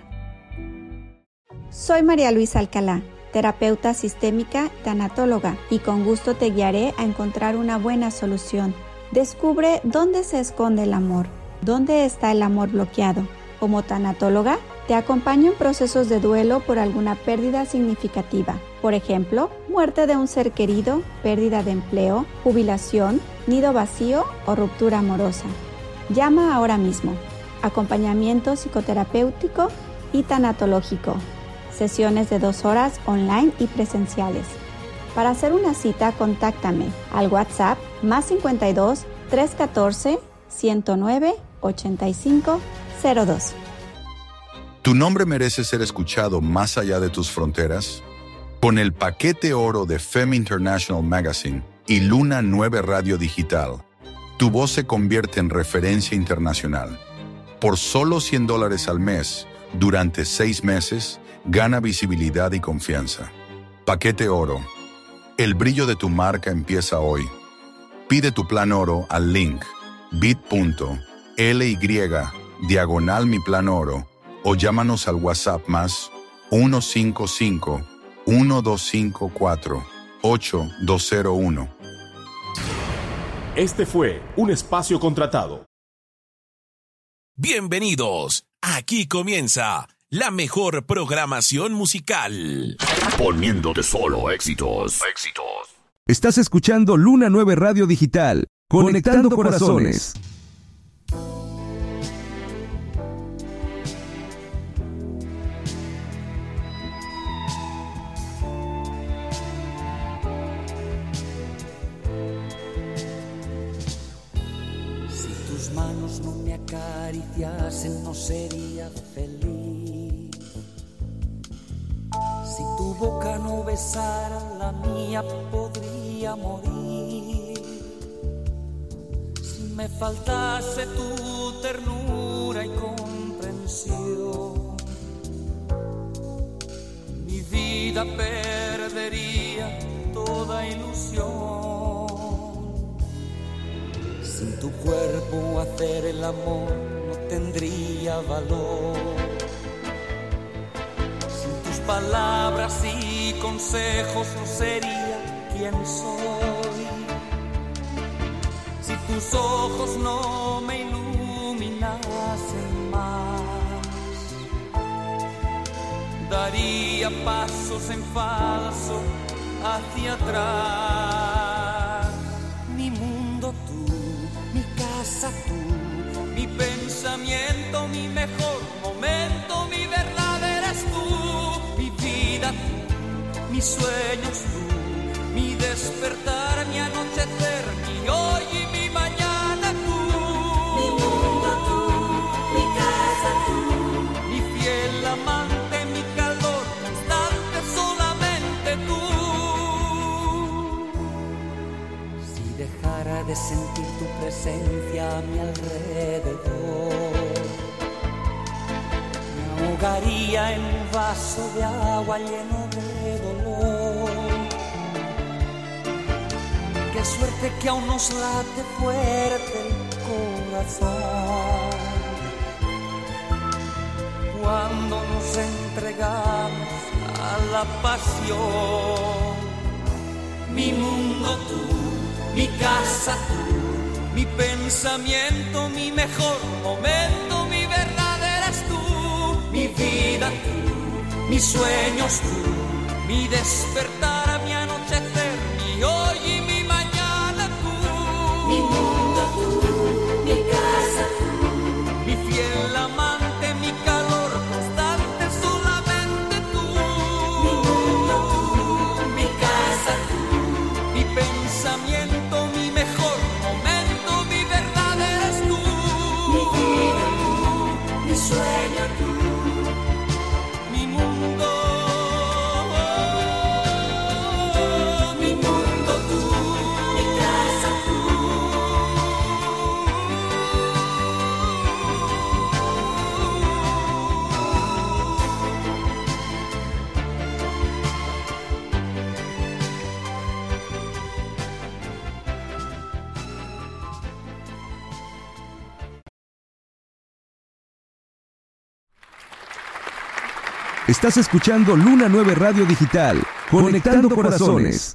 Soy María Luisa Alcalá, terapeuta sistémica, tanatóloga, y con gusto te guiaré a encontrar una buena solución. Descubre dónde se esconde el amor, dónde está el amor bloqueado. Como tanatóloga, te acompaño en procesos de duelo por alguna pérdida significativa. Por ejemplo, muerte de un ser querido, pérdida de empleo, jubilación, nido vacío o ruptura amorosa. Llama ahora mismo. Acompañamiento psicoterapéutico y tanatológico. Sesiones de dos horas online y presenciales. Para hacer una cita, contáctame al WhatsApp más cincuenta y dos, trescientos catorce, ciento nueve, ochenta y cinco cero dos. ¿Tu nombre merece ser escuchado más allá de tus fronteras? Con el paquete oro de Femme International Magazine y Luna nueve Radio Digital, tu voz se convierte en referencia internacional. Por solo cien dólares al mes, durante seis meses, gana visibilidad y confianza. Paquete oro. El brillo de tu marca empieza hoy. Pide tu plan oro al link bit.ly diagonal mi plan oro o llámanos al WhatsApp más uno cinco cinco, uno dos cinco cuatro, ocho dos cero uno. Este fue un espacio contratado. Bienvenidos. Aquí comienza la mejor programación musical. Poniéndote solo éxitos. Éxitos. Estás escuchando Luna nueve Radio Digital. Conectando, Conectando corazones. Si tú tus manos no me acariciasen, no sería feliz. Si tu boca no besara la mía, podría morir. Si me faltase tu ternura y comprensión, mi vida perdería toda ilusión. Sin tu cuerpo hacer el amor no tendría valor. Sin tus palabras y consejos no sería quien soy. Si tus ojos no me iluminasen más, daría pasos en falso hacia atrás. Mi mundo tú, mi casa tú, mi pensamiento, mi mejor momento, mi verdad eres tú, mi vida tú, mis sueños tú, mi despertar, mi anochecer, mi hoy y mi mañana tú. Mi mundo tú, mi casa tú, mi fiel amante, mi calor constante, solamente tú. Si dejara de sentir tu presencia a mi alrededor, me ahogaría en un vaso de agua lleno de dolor. Qué suerte que aún nos late fuerte el corazón cuando nos entregamos a la pasión. Mi mundo tú, mi casa tú, mi pensamiento, mi mejor momento, mi verdad eres tú, mi vida tú, mis sueños tú, mi despertar, mi anochecer, mi hoy y mi mañana tú. Mi mundo tú, mi casa tú, mi fiel amante, mi calor constante, solamente tú. Mi mundo tú, mi casa tú, mi pensamiento, mi mejor momento, mi verdad eres tú. Mi vida tú, mi sueño tú, mi mundo, mi mundo tú, mi casa tú. Estás escuchando Luna nueve Radio Digital, conectando corazones.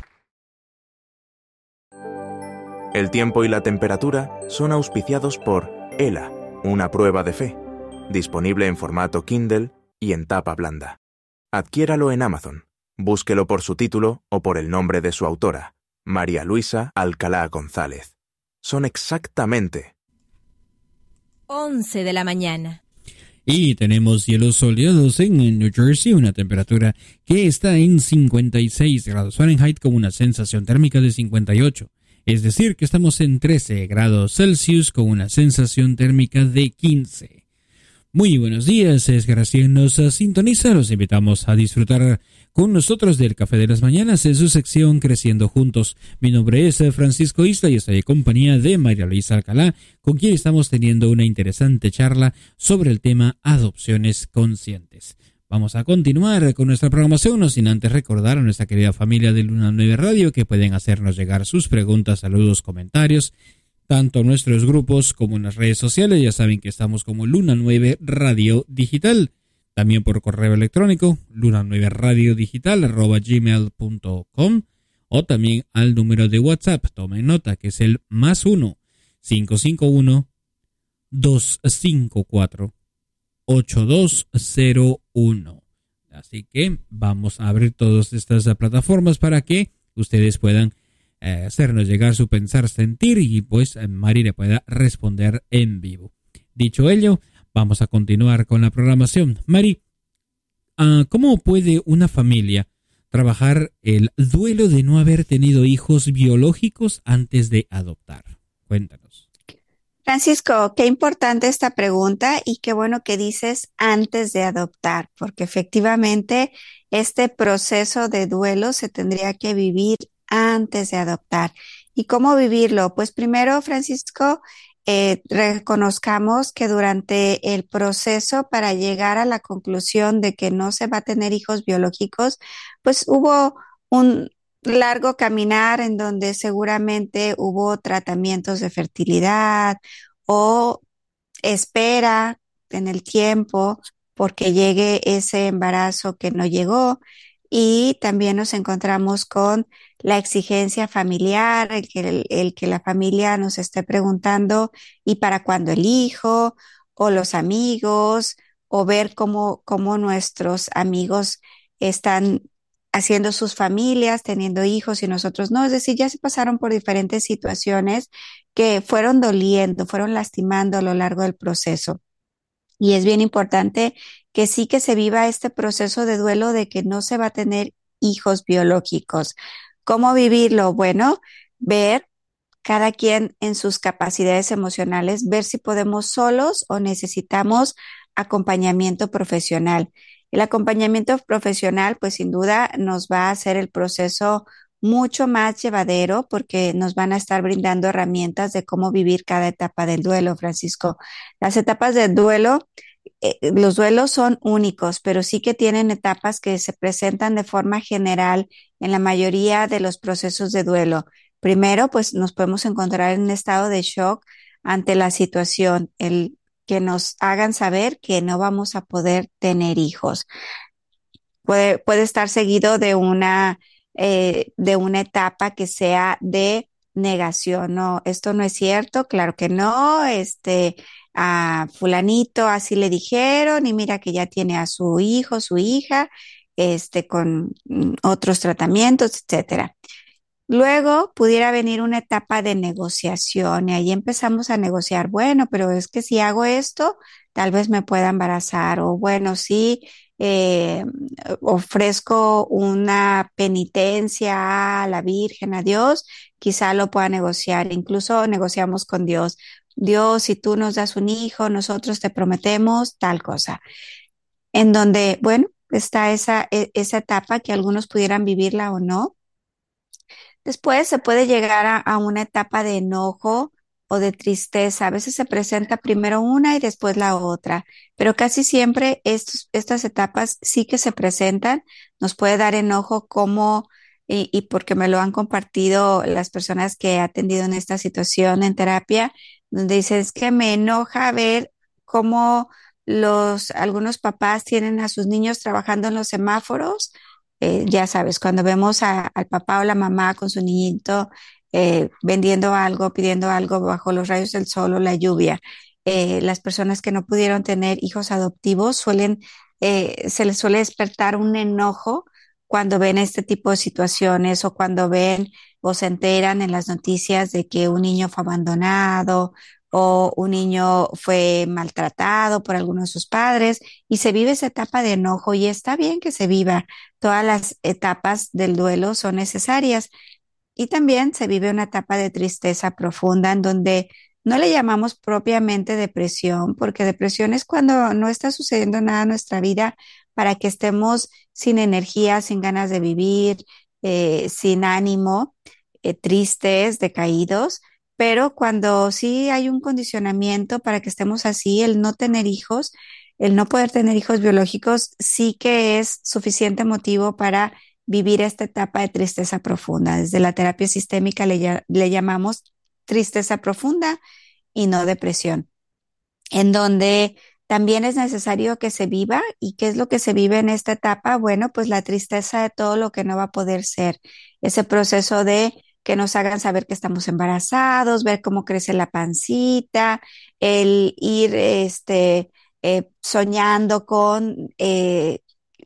El tiempo y la temperatura son auspiciados por Ela, una prueba de fe, disponible en formato Kindle y en tapa blanda. Adquiéralo en Amazon. Búsquelo por su título o por el nombre de su autora, María Luisa Alcalá González. Son exactamente once de la mañana. Y tenemos cielos soleados en New Jersey, una temperatura que está en cincuenta y seis grados Fahrenheit con una sensación térmica de cincuenta y ocho. Es decir, que estamos en trece grados Celsius con una sensación térmica de quince. Muy buenos días, es que recién nos sintoniza, los invitamos a disfrutar con nosotros del Café de las Mañanas en su sección Creciendo Juntos. Mi nombre es Francisco Isla y estoy en compañía de María Luisa Alcalá, con quien estamos teniendo una interesante charla sobre el tema adopciones conscientes. Vamos a continuar con nuestra programación, no sin antes recordar a nuestra querida familia de Luna nueve Radio que pueden hacernos llegar sus preguntas, saludos, comentarios, tanto en nuestros grupos como en las redes sociales. Ya saben que estamos como Luna nueve Radio Digital. También por correo electrónico, luna nueve radio digital arroba gmail punto com, o también al número de WhatsApp, tomen nota, que es el más uno, cinco cinco uno, dos cinco cuatro, ocho dos cero uno. Así que vamos a abrir todas estas plataformas para que ustedes puedan eh, hacernos llegar su pensar, sentir, y pues Mari le pueda responder en vivo. Dicho ello, vamos a continuar con la programación. Mari, uh, ¿cómo puede una familia trabajar el duelo de no haber tenido hijos biológicos antes de adoptar? Cuéntanos. Francisco, qué importante esta pregunta y qué bueno que dices antes de adoptar, porque efectivamente este proceso de duelo se tendría que vivir antes de adoptar. ¿Y cómo vivirlo? Pues primero, Francisco, eh, reconozcamos que durante el proceso para llegar a la conclusión de que no se va a tener hijos biológicos, pues hubo un largo caminar en donde seguramente hubo tratamientos de fertilidad o espera en el tiempo porque llegue ese embarazo que no llegó. Y también nos encontramos con la exigencia familiar, el que, el, el que la familia nos esté preguntando ¿y para cuándo el hijo? O los amigos, o ver cómo, cómo nuestros amigos están haciendo sus familias, teniendo hijos y nosotros no. Es decir, ya se pasaron por diferentes situaciones que fueron doliendo, fueron lastimando a lo largo del proceso. Y es bien importante que sí que se viva este proceso de duelo de que no se va a tener hijos biológicos. ¿Cómo vivirlo? Bueno, ver cada quien en sus capacidades emocionales, ver si podemos solos o necesitamos acompañamiento profesional. El acompañamiento profesional, pues sin duda nos va a hacer el proceso mucho más llevadero porque nos van a estar brindando herramientas de cómo vivir cada etapa del duelo, Francisco. Las etapas del duelo, eh, los duelos son únicos, pero sí que tienen etapas que se presentan de forma general en la mayoría de los procesos de duelo. Primero, pues nos podemos encontrar en un estado de shock ante la situación, el que nos hagan saber que no vamos a poder tener hijos. Puede, puede estar seguido de una Eh, de una etapa que sea de negación. No, esto no es cierto, claro que no, este, a fulanito así le dijeron y mira que ya tiene a su hijo, su hija, este, con mm, otros tratamientos, etcétera. Luego pudiera venir una etapa de negociación y ahí empezamos a negociar, bueno, pero es que si hago esto, tal vez me pueda embarazar o bueno, sí, eh, ofrezco una penitencia a la Virgen, a Dios, quizá lo pueda negociar, incluso negociamos con Dios. Dios, si tú nos das un hijo, nosotros te prometemos tal cosa. En donde, bueno, está esa, esa etapa que algunos pudieran vivirla o no. Después se puede llegar a, a una etapa de enojo o de tristeza. A veces se presenta primero una y después la otra, pero casi siempre estos, estas etapas sí que se presentan. Nos puede dar enojo como, y, y porque me lo han compartido las personas que he atendido en esta situación en terapia, donde dicen es que me enoja ver cómo los, algunos papás tienen a sus niños trabajando en los semáforos. Eh, ya sabes, cuando vemos a, al papá o la mamá con su niñito eh, vendiendo algo, pidiendo algo bajo los rayos del sol o la lluvia, eh, las personas que no pudieron tener hijos adoptivos suelen, eh, se les suele despertar un enojo cuando ven este tipo de situaciones o cuando ven o se enteran en las noticias de que un niño fue abandonado o un niño fue maltratado por alguno de sus padres y se vive esa etapa de enojo y está bien que se viva. Todas las etapas del duelo son necesarias y también se vive una etapa de tristeza profunda en donde no le llamamos propiamente depresión, porque depresión es cuando no está sucediendo nada en nuestra vida para que estemos sin energía, sin ganas de vivir, eh, sin ánimo, eh, tristes, decaídos. Pero cuando sí hay un condicionamiento para que estemos así, el no tener hijos, el no poder tener hijos biológicos, sí que es suficiente motivo para vivir esta etapa de tristeza profunda. Desde la terapia sistémica le, le llamamos tristeza profunda y no depresión, en donde también es necesario que se viva. ¿Y qué es lo que se vive en esta etapa? Bueno, pues la tristeza de todo lo que no va a poder ser, ese proceso de que nos hagan saber que estamos embarazados, ver cómo crece la pancita, el ir este, eh, soñando con eh,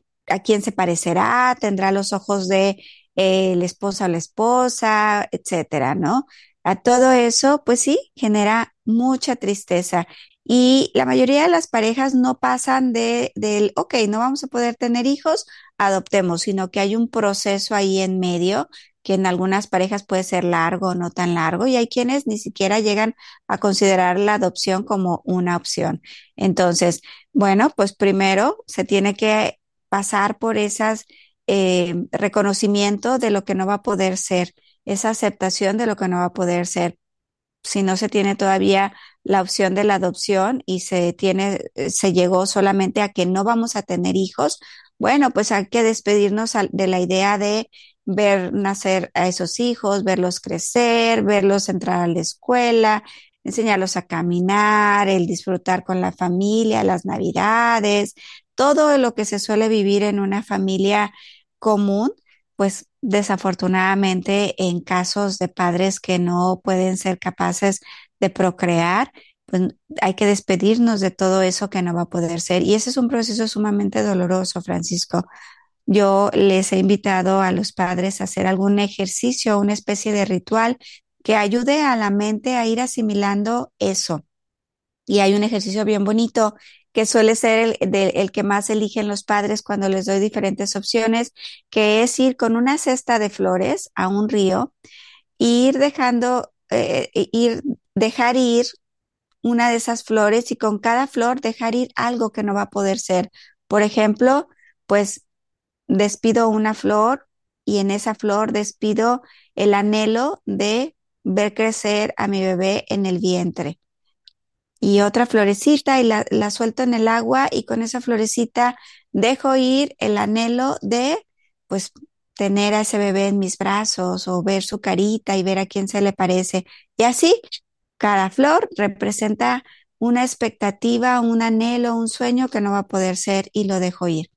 a quién se parecerá, tendrá los ojos de eh, el esposo o la esposa, etcétera, ¿no? A todo eso, pues sí, genera mucha tristeza Y la mayoría de las parejas no pasan de, del, ok, no vamos a poder tener hijos, adoptemos, sino que hay un proceso ahí en medio que en algunas parejas puede ser largo o no tan largo, y hay quienes ni siquiera llegan a considerar la adopción como una opción. Entonces, bueno, pues primero se tiene que pasar por esas eh, reconocimiento de lo que no va a poder ser, esa aceptación de lo que no va a poder ser. Si no se tiene todavía la opción de la adopción y se tiene, se llegó solamente a que no vamos a tener hijos, bueno, pues hay que despedirnos de la idea de ver nacer a esos hijos, verlos crecer, verlos entrar a la escuela, enseñarlos a caminar, el disfrutar con la familia, las navidades, todo lo que se suele vivir en una familia común. Pues desafortunadamente en casos de padres que no pueden ser capaces de procrear, pues hay que despedirnos de todo eso que no va a poder ser. Y ese es un proceso sumamente doloroso, Francisco. Yo les he invitado a los padres a hacer algún ejercicio, una especie de ritual que ayude a la mente a ir asimilando eso. Y hay un ejercicio bien bonito que suele ser el, de, el que más eligen los padres cuando les doy diferentes opciones, que es ir con una cesta de flores a un río, ir dejando, eh, ir, dejar ir una de esas flores y con cada flor dejar ir algo que no va a poder ser. Por ejemplo, pues despido una flor y en esa flor despido el anhelo de ver crecer a mi bebé en el vientre. Y otra florecita y la, la suelto en el agua y con esa florecita dejo ir el anhelo de, pues, tener a ese bebé en mis brazos o ver su carita y ver a quién se le parece. Y así, cada flor representa una expectativa, un anhelo, un sueño que no va a poder ser y lo dejo ir.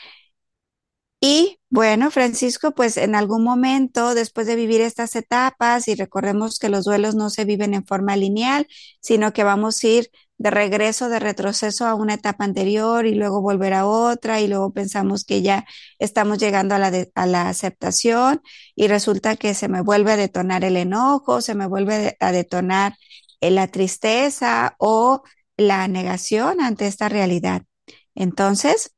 Y bueno, Francisco, pues en algún momento, después de vivir estas etapas, y recordemos que los duelos no se viven en forma lineal, sino que vamos a ir de regreso, de retroceso a una etapa anterior y luego volver a otra, y luego pensamos que ya estamos llegando a la, de, a la aceptación y resulta que se me vuelve a detonar el enojo, se me vuelve a detonar la tristeza o la negación ante esta realidad. Entonces,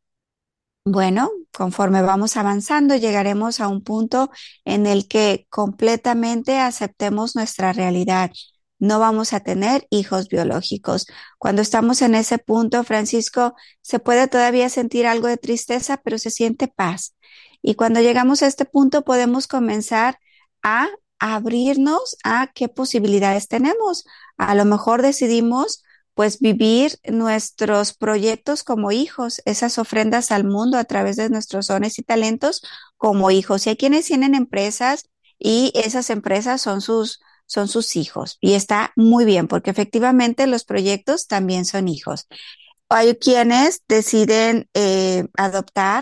bueno, conforme vamos avanzando, llegaremos a un punto en el que completamente aceptemos nuestra realidad. No vamos a tener hijos biológicos. Cuando estamos en ese punto, Francisco, se puede todavía sentir algo de tristeza, pero se siente paz. Y cuando llegamos a este punto, podemos comenzar a abrirnos a qué posibilidades tenemos. A lo mejor decidimos pues vivir nuestros proyectos como hijos, esas ofrendas al mundo a través de nuestros dones y talentos como hijos. Y hay quienes tienen empresas y esas empresas son sus, son sus hijos. Y está muy bien porque efectivamente los proyectos también son hijos. Hay quienes deciden eh, adoptar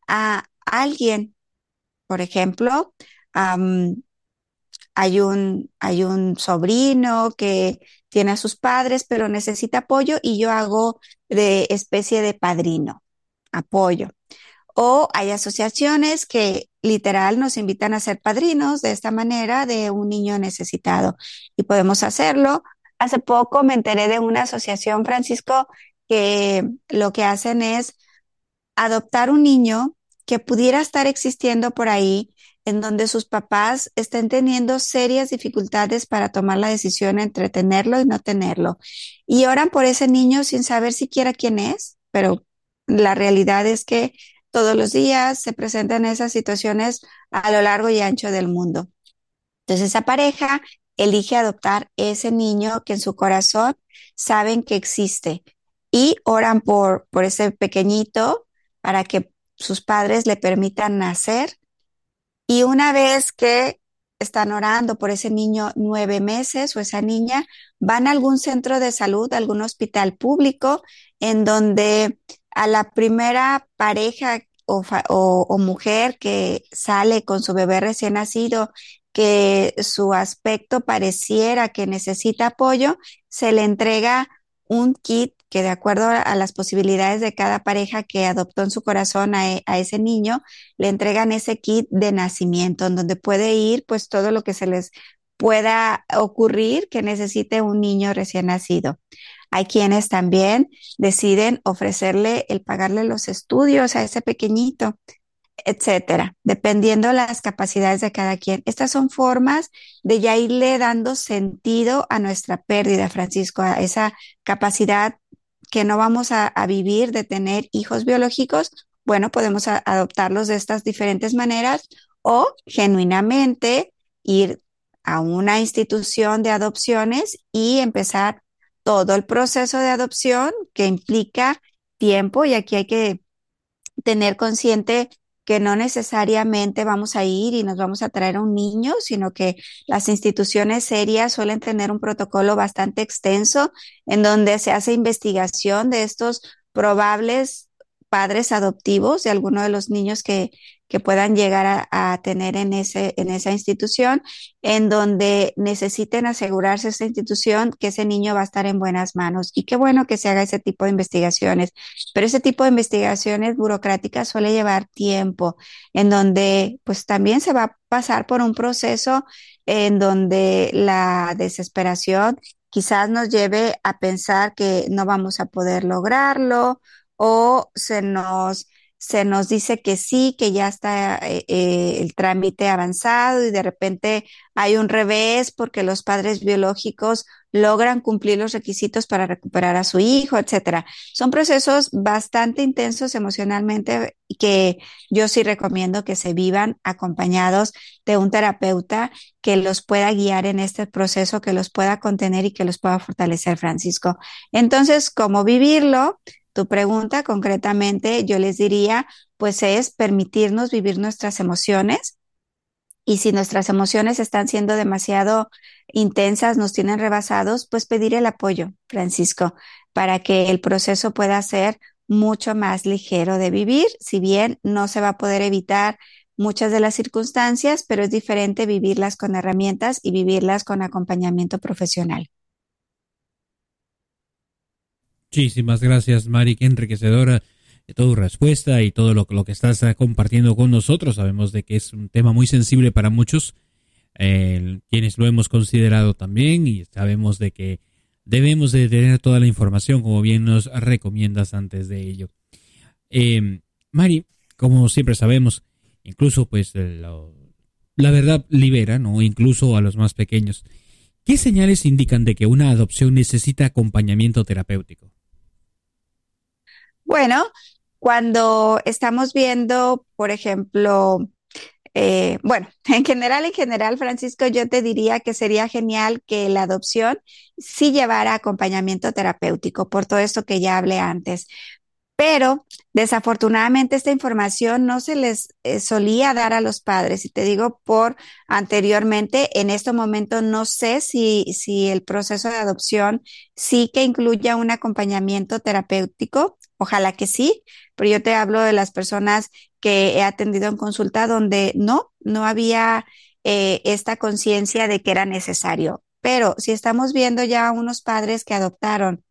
a alguien. Por ejemplo, um, hay un, hay un sobrino que tiene a sus padres, pero necesita apoyo y yo hago de especie de padrino, apoyo. O hay asociaciones que literal nos invitan a ser padrinos de esta manera de un niño necesitado y podemos hacerlo. Hace poco me enteré de una asociación, Francisco, que lo que hacen es adoptar un niño que pudiera estar existiendo por ahí, en donde sus papás estén teniendo serias dificultades para tomar la decisión entre tenerlo y no tenerlo. Y oran por ese niño sin saber siquiera quién es, pero la realidad es que todos los días se presentan esas situaciones a lo largo y ancho del mundo. Entonces esa pareja elige adoptar ese niño que en su corazón saben que existe y oran por, por ese pequeñito para que sus padres le permitan nacer. Y una vez que están orando por ese niño nueve meses o esa niña, van a algún centro de salud, a algún hospital público, en donde a la primera pareja o, o, o mujer que sale con su bebé recién nacido, que su aspecto pareciera que necesita apoyo, se le entrega un kit que de acuerdo a las posibilidades de cada pareja que adoptó en su corazón a, a ese niño, le entregan ese kit de nacimiento, en donde puede ir pues todo lo que se les pueda ocurrir que necesite un niño recién nacido. Hay quienes también deciden ofrecerle el pagarle los estudios a ese pequeñito, etcétera, dependiendo las capacidades de cada quien. Estas son formas de ya irle dando sentido a nuestra pérdida, Francisco, a esa capacidad que no vamos a, a vivir de tener hijos biológicos. Bueno, podemos a, adoptarlos de estas diferentes maneras o genuinamente ir a una institución de adopciones y empezar todo el proceso de adopción que implica tiempo, y aquí hay que tener consciente que no necesariamente vamos a ir y nos vamos a traer a un niño, sino que las instituciones serias suelen tener un protocolo bastante extenso en donde se hace investigación de estos probables padres adoptivos de alguno de los niños que, que puedan llegar a, a tener en, ese, en esa institución, en donde necesiten asegurarse esa institución que ese niño va a estar en buenas manos. Y qué bueno que se haga ese tipo de investigaciones, pero ese tipo de investigaciones burocráticas suele llevar tiempo, en donde pues también se va a pasar por un proceso en donde la desesperación quizás nos lleve a pensar que no vamos a poder lograrlo, o se nos, se nos dice que sí, que ya está eh, eh, el trámite avanzado, y de repente hay un revés porque los padres biológicos logran cumplir los requisitos para recuperar a su hijo, etcétera. Son procesos bastante intensos emocionalmente que yo sí recomiendo que se vivan acompañados de un terapeuta que los pueda guiar en este proceso, que los pueda contener y que los pueda fortalecer, Francisco. Entonces, ¿cómo vivirlo? Tu pregunta concretamente, yo les diría, pues es permitirnos vivir nuestras emociones, y si nuestras emociones están siendo demasiado intensas, nos tienen rebasados, pues pedir el apoyo, Francisco, para que el proceso pueda ser mucho más ligero de vivir. Si bien no se va a poder evitar muchas de las circunstancias, pero es diferente vivirlas con herramientas y vivirlas con acompañamiento profesional. Muchísimas gracias, Mari, qué enriquecedora de tu respuesta y todo lo, lo que estás compartiendo con nosotros. Sabemos de que es un tema muy sensible para muchos, eh, quienes lo hemos considerado también, y sabemos de que debemos de tener toda la información, como bien nos recomiendas antes de ello. Eh, Mari, como siempre sabemos, incluso pues lo, la verdad libera, ¿no? Incluso a los más pequeños. ¿Qué señales indican de que una adopción necesita acompañamiento terapéutico? Bueno, cuando estamos viendo, por ejemplo, eh, bueno, en general, en general, Francisco, yo te diría que sería genial que la adopción sí llevara acompañamiento terapéutico, por todo esto que ya hablé antes. Pero desafortunadamente esta información no se les eh, solía dar a los padres, y te digo por anteriormente, en este momento no sé si, si el proceso de adopción sí que incluya un acompañamiento terapéutico, ojalá que sí, pero yo te hablo de las personas que he atendido en consulta donde no, no había eh, esta conciencia de que era necesario. Pero si estamos viendo ya unos padres que adoptaron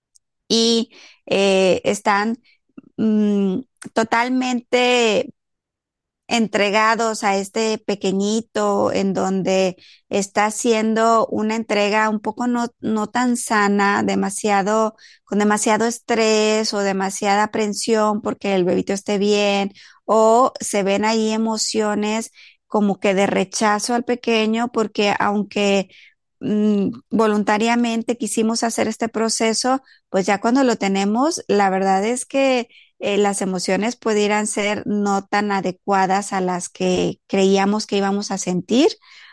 y eh, están mm, totalmente entregados a este pequeñito, en donde está haciendo una entrega un poco no, no tan sana, demasiado, con demasiado estrés o demasiada aprensión porque el bebito esté bien, o se ven ahí emociones como que de rechazo al pequeño, porque aunque Mm, voluntariamente quisimos hacer este proceso, pues ya cuando lo tenemos, la verdad es que eh, las emociones pudieran ser no tan adecuadas a las que creíamos que íbamos a sentir,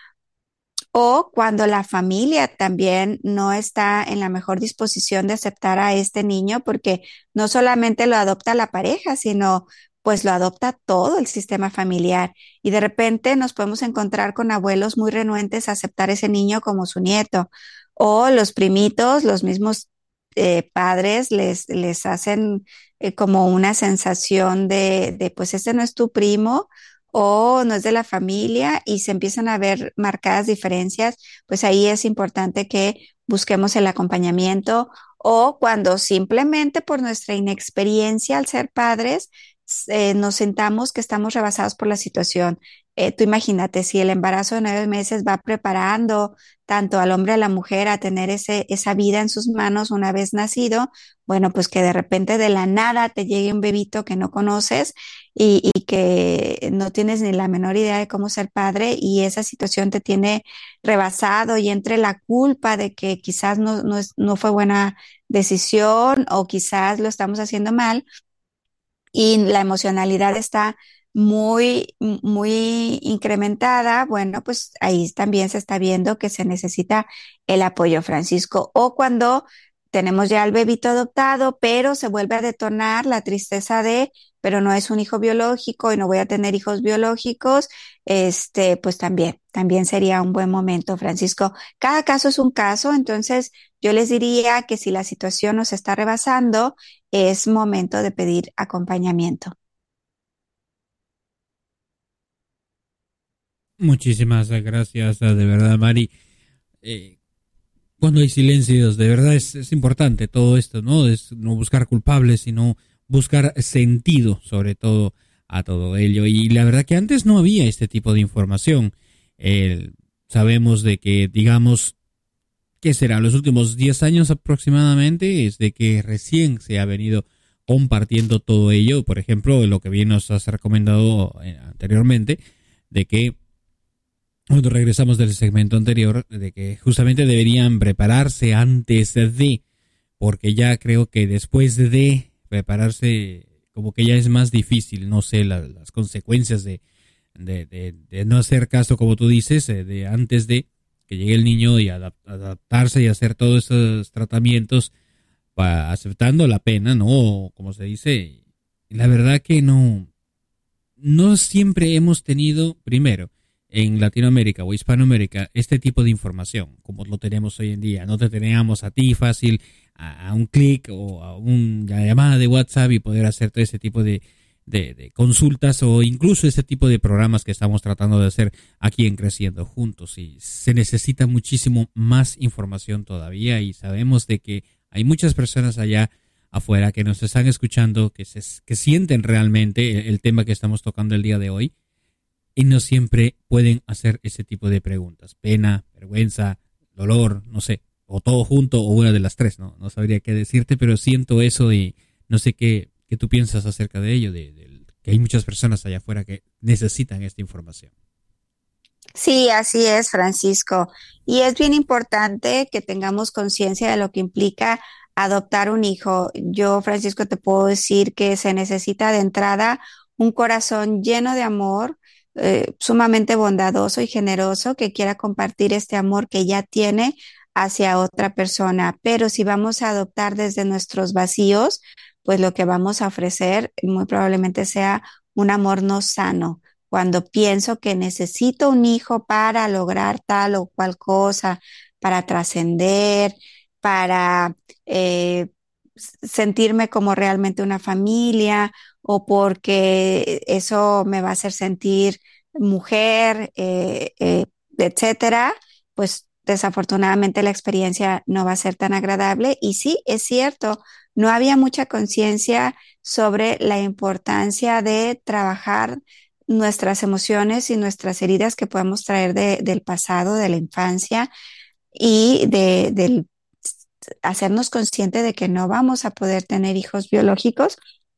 o cuando la familia también no está en la mejor disposición de aceptar a este niño, porque no solamente lo adopta la pareja, sino pues lo adopta todo el sistema familiar, y de repente nos podemos encontrar con abuelos muy renuentes a aceptar ese niño como su nieto, o los primitos, los mismos eh, padres les, les hacen eh, como una sensación de, de pues este no es tu primo o no es de la familia, y se empiezan a ver marcadas diferencias. Pues ahí es importante que busquemos el acompañamiento, o cuando simplemente por nuestra inexperiencia al ser padres eh, nos sentamos que estamos rebasados por la situación. Eh, tú imagínate, si el embarazo de nueve meses va preparando tanto al hombre a la mujer a tener ese, esa vida en sus manos una vez nacido, bueno, pues que de repente de la nada te llegue un bebito que no conoces y, y que no tienes ni la menor idea de cómo ser padre y esa situación te tiene rebasado y entre la culpa de que quizás no, no, es, no fue buena decisión o quizás lo estamos haciendo mal y la emocionalidad está muy, muy incrementada, bueno, pues ahí también se está viendo que se necesita el apoyo, Francisco. O cuando tenemos ya al bebito adoptado, pero se vuelve a detonar la tristeza de, pero no es un hijo biológico y no voy a tener hijos biológicos, este, pues también, también sería un buen momento, Francisco. Cada caso es un caso, entonces yo les diría que si la situación nos está rebasando, es momento de pedir acompañamiento. Muchísimas gracias, de verdad, Mari. Eh, cuando hay silencios, de verdad es, es importante todo esto, ¿no? Es no buscar culpables, sino buscar sentido, sobre todo, a todo ello. Y la verdad que antes no había este tipo de información. Eh, sabemos de que, digamos, ¿qué será? Los últimos diez años aproximadamente es de que recién se ha venido compartiendo todo ello. Por ejemplo, lo que bien nos has recomendado anteriormente, de que cuando regresamos del segmento anterior, de que justamente deberían prepararse antes de, porque ya creo que después de prepararse, como que ya es más difícil, no sé, la, las consecuencias de, de, de, de no hacer caso, como tú dices, de antes de que llegue el niño y adap- adaptarse y hacer todos esos tratamientos, pa, aceptando la pena, ¿no? Como se dice, la verdad que no, no siempre hemos tenido, primero, en Latinoamérica o Hispanoamérica, este tipo de información, como lo tenemos hoy en día. No te teníamos a ti fácil, a, a un clic o a una llamada de WhatsApp y poder hacer todo ese tipo de, de, de consultas o incluso este tipo de programas que estamos tratando de hacer aquí en Creciendo Juntos. Y se necesita muchísimo más información todavía y sabemos de que hay muchas personas allá afuera que nos están escuchando, que, se, que sienten realmente el, el tema que estamos tocando el día de hoy. Y no siempre pueden hacer ese tipo de preguntas. Pena, vergüenza, dolor, no sé, o todo junto o una de las tres, no, no sabría qué decirte, pero siento eso y no sé qué, qué tú piensas acerca de ello, de, de que hay muchas personas allá afuera que necesitan esta información. Sí, así es, Francisco. Y es bien importante que tengamos conciencia de lo que implica adoptar un hijo. Yo, Francisco, te puedo decir que se necesita de entrada un corazón lleno de amor, Eh, sumamente bondadoso y generoso que quiera compartir este amor que ya tiene hacia otra persona. Pero si vamos a adoptar desde nuestros vacíos, pues lo que vamos a ofrecer muy probablemente sea un amor no sano. Cuando pienso que necesito un hijo para lograr tal o cual cosa, para trascender, para eh, sentirme como realmente una familia o porque eso me va a hacer sentir mujer, eh, eh, etcétera, pues desafortunadamente la experiencia no va a ser tan agradable. Y sí, es cierto, no había mucha conciencia sobre la importancia de trabajar nuestras emociones y nuestras heridas que podemos traer de, del pasado, de la infancia y de, del hacernos conscientes de que no vamos a poder tener hijos biológicos.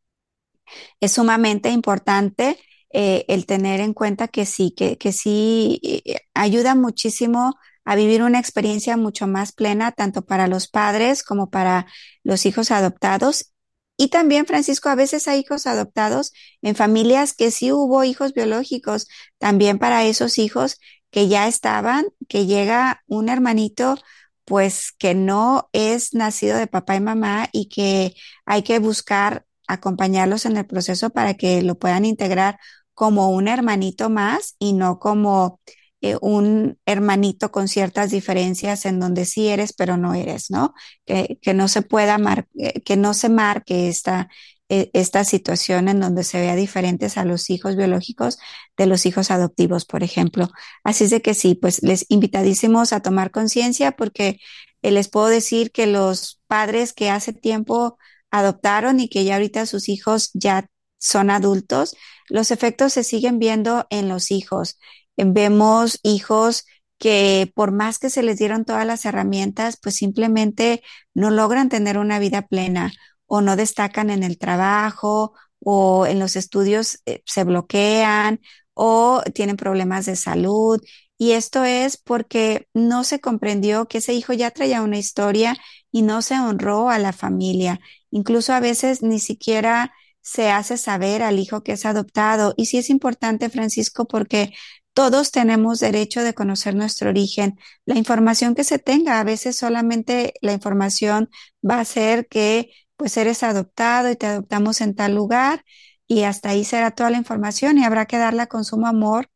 Es sumamente importante eh, el tener en cuenta que sí, que, que sí eh, ayuda muchísimo a vivir una experiencia mucho más plena, tanto para los padres como para los hijos adoptados. Y también, Francisco, a veces hay hijos adoptados en familias que sí hubo hijos biológicos, también para esos hijos que ya estaban, que llega un hermanito pues que no es nacido de papá y mamá y que hay que buscar acompañarlos en el proceso para que lo puedan integrar como un hermanito más y no como eh, un hermanito con ciertas diferencias en donde sí eres pero no eres, ¿no? Que, que no se pueda mar que no se marque esta, eh, esta situación en donde se vea diferentes a los hijos biológicos de los hijos adoptivos, por ejemplo. Así es de que sí, pues les invitadísimos a tomar conciencia porque eh, les puedo decir que los padres que hace tiempo adoptaron y que ya ahorita sus hijos ya son adultos, los efectos se siguen viendo en los hijos. Vemos hijos que por más que se les dieron todas las herramientas, pues simplemente no logran tener una vida plena o no destacan en el trabajo o en los estudios eh, se bloquean o tienen problemas de salud. Y esto es porque no se comprendió que ese hijo ya traía una historia y no se honró a la familia. Incluso a veces ni siquiera se hace saber al hijo que es adoptado. Y sí es importante, Francisco, porque todos tenemos derecho de conocer nuestro origen. La información que se tenga, a veces solamente la información va a ser que pues eres adoptado y te adoptamos en tal lugar y hasta ahí será toda la información y habrá que darla con sumo amor.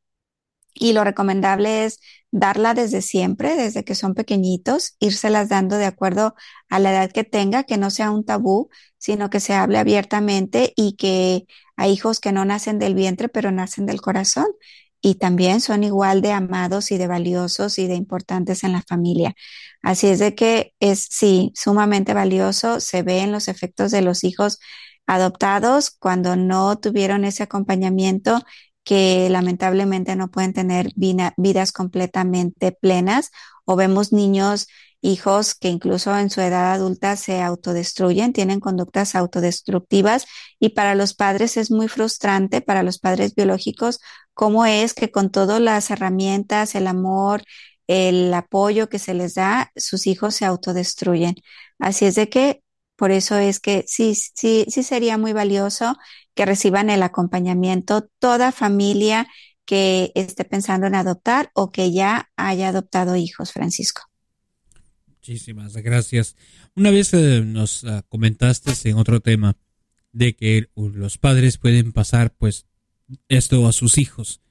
Y lo recomendable es darla desde siempre, desde que son pequeñitos, írselas dando de acuerdo a la edad que tenga, que no sea un tabú, sino que se hable abiertamente y que hay hijos que no nacen del vientre, pero nacen del corazón. Y también son igual de amados y de valiosos y de importantes en la familia. Así es de que es, sí, sumamente valioso. Se ve en los efectos de los hijos adoptados cuando no tuvieron ese acompañamiento, que lamentablemente no pueden tener vida, vidas completamente plenas, o vemos niños, hijos que incluso en su edad adulta se autodestruyen, tienen conductas autodestructivas, y para los padres es muy frustrante, para los padres biológicos, cómo es que con todas las herramientas, el amor, el apoyo que se les da, sus hijos se autodestruyen. Así es de que por eso es que sí, sí, sí sería muy valioso que reciban el acompañamiento toda familia que esté pensando en adoptar o que ya haya adoptado hijos, Francisco. Muchísimas gracias. Una vez eh, nos uh, comentaste en otro tema de que uh, los padres pueden pasar pues esto a sus hijos,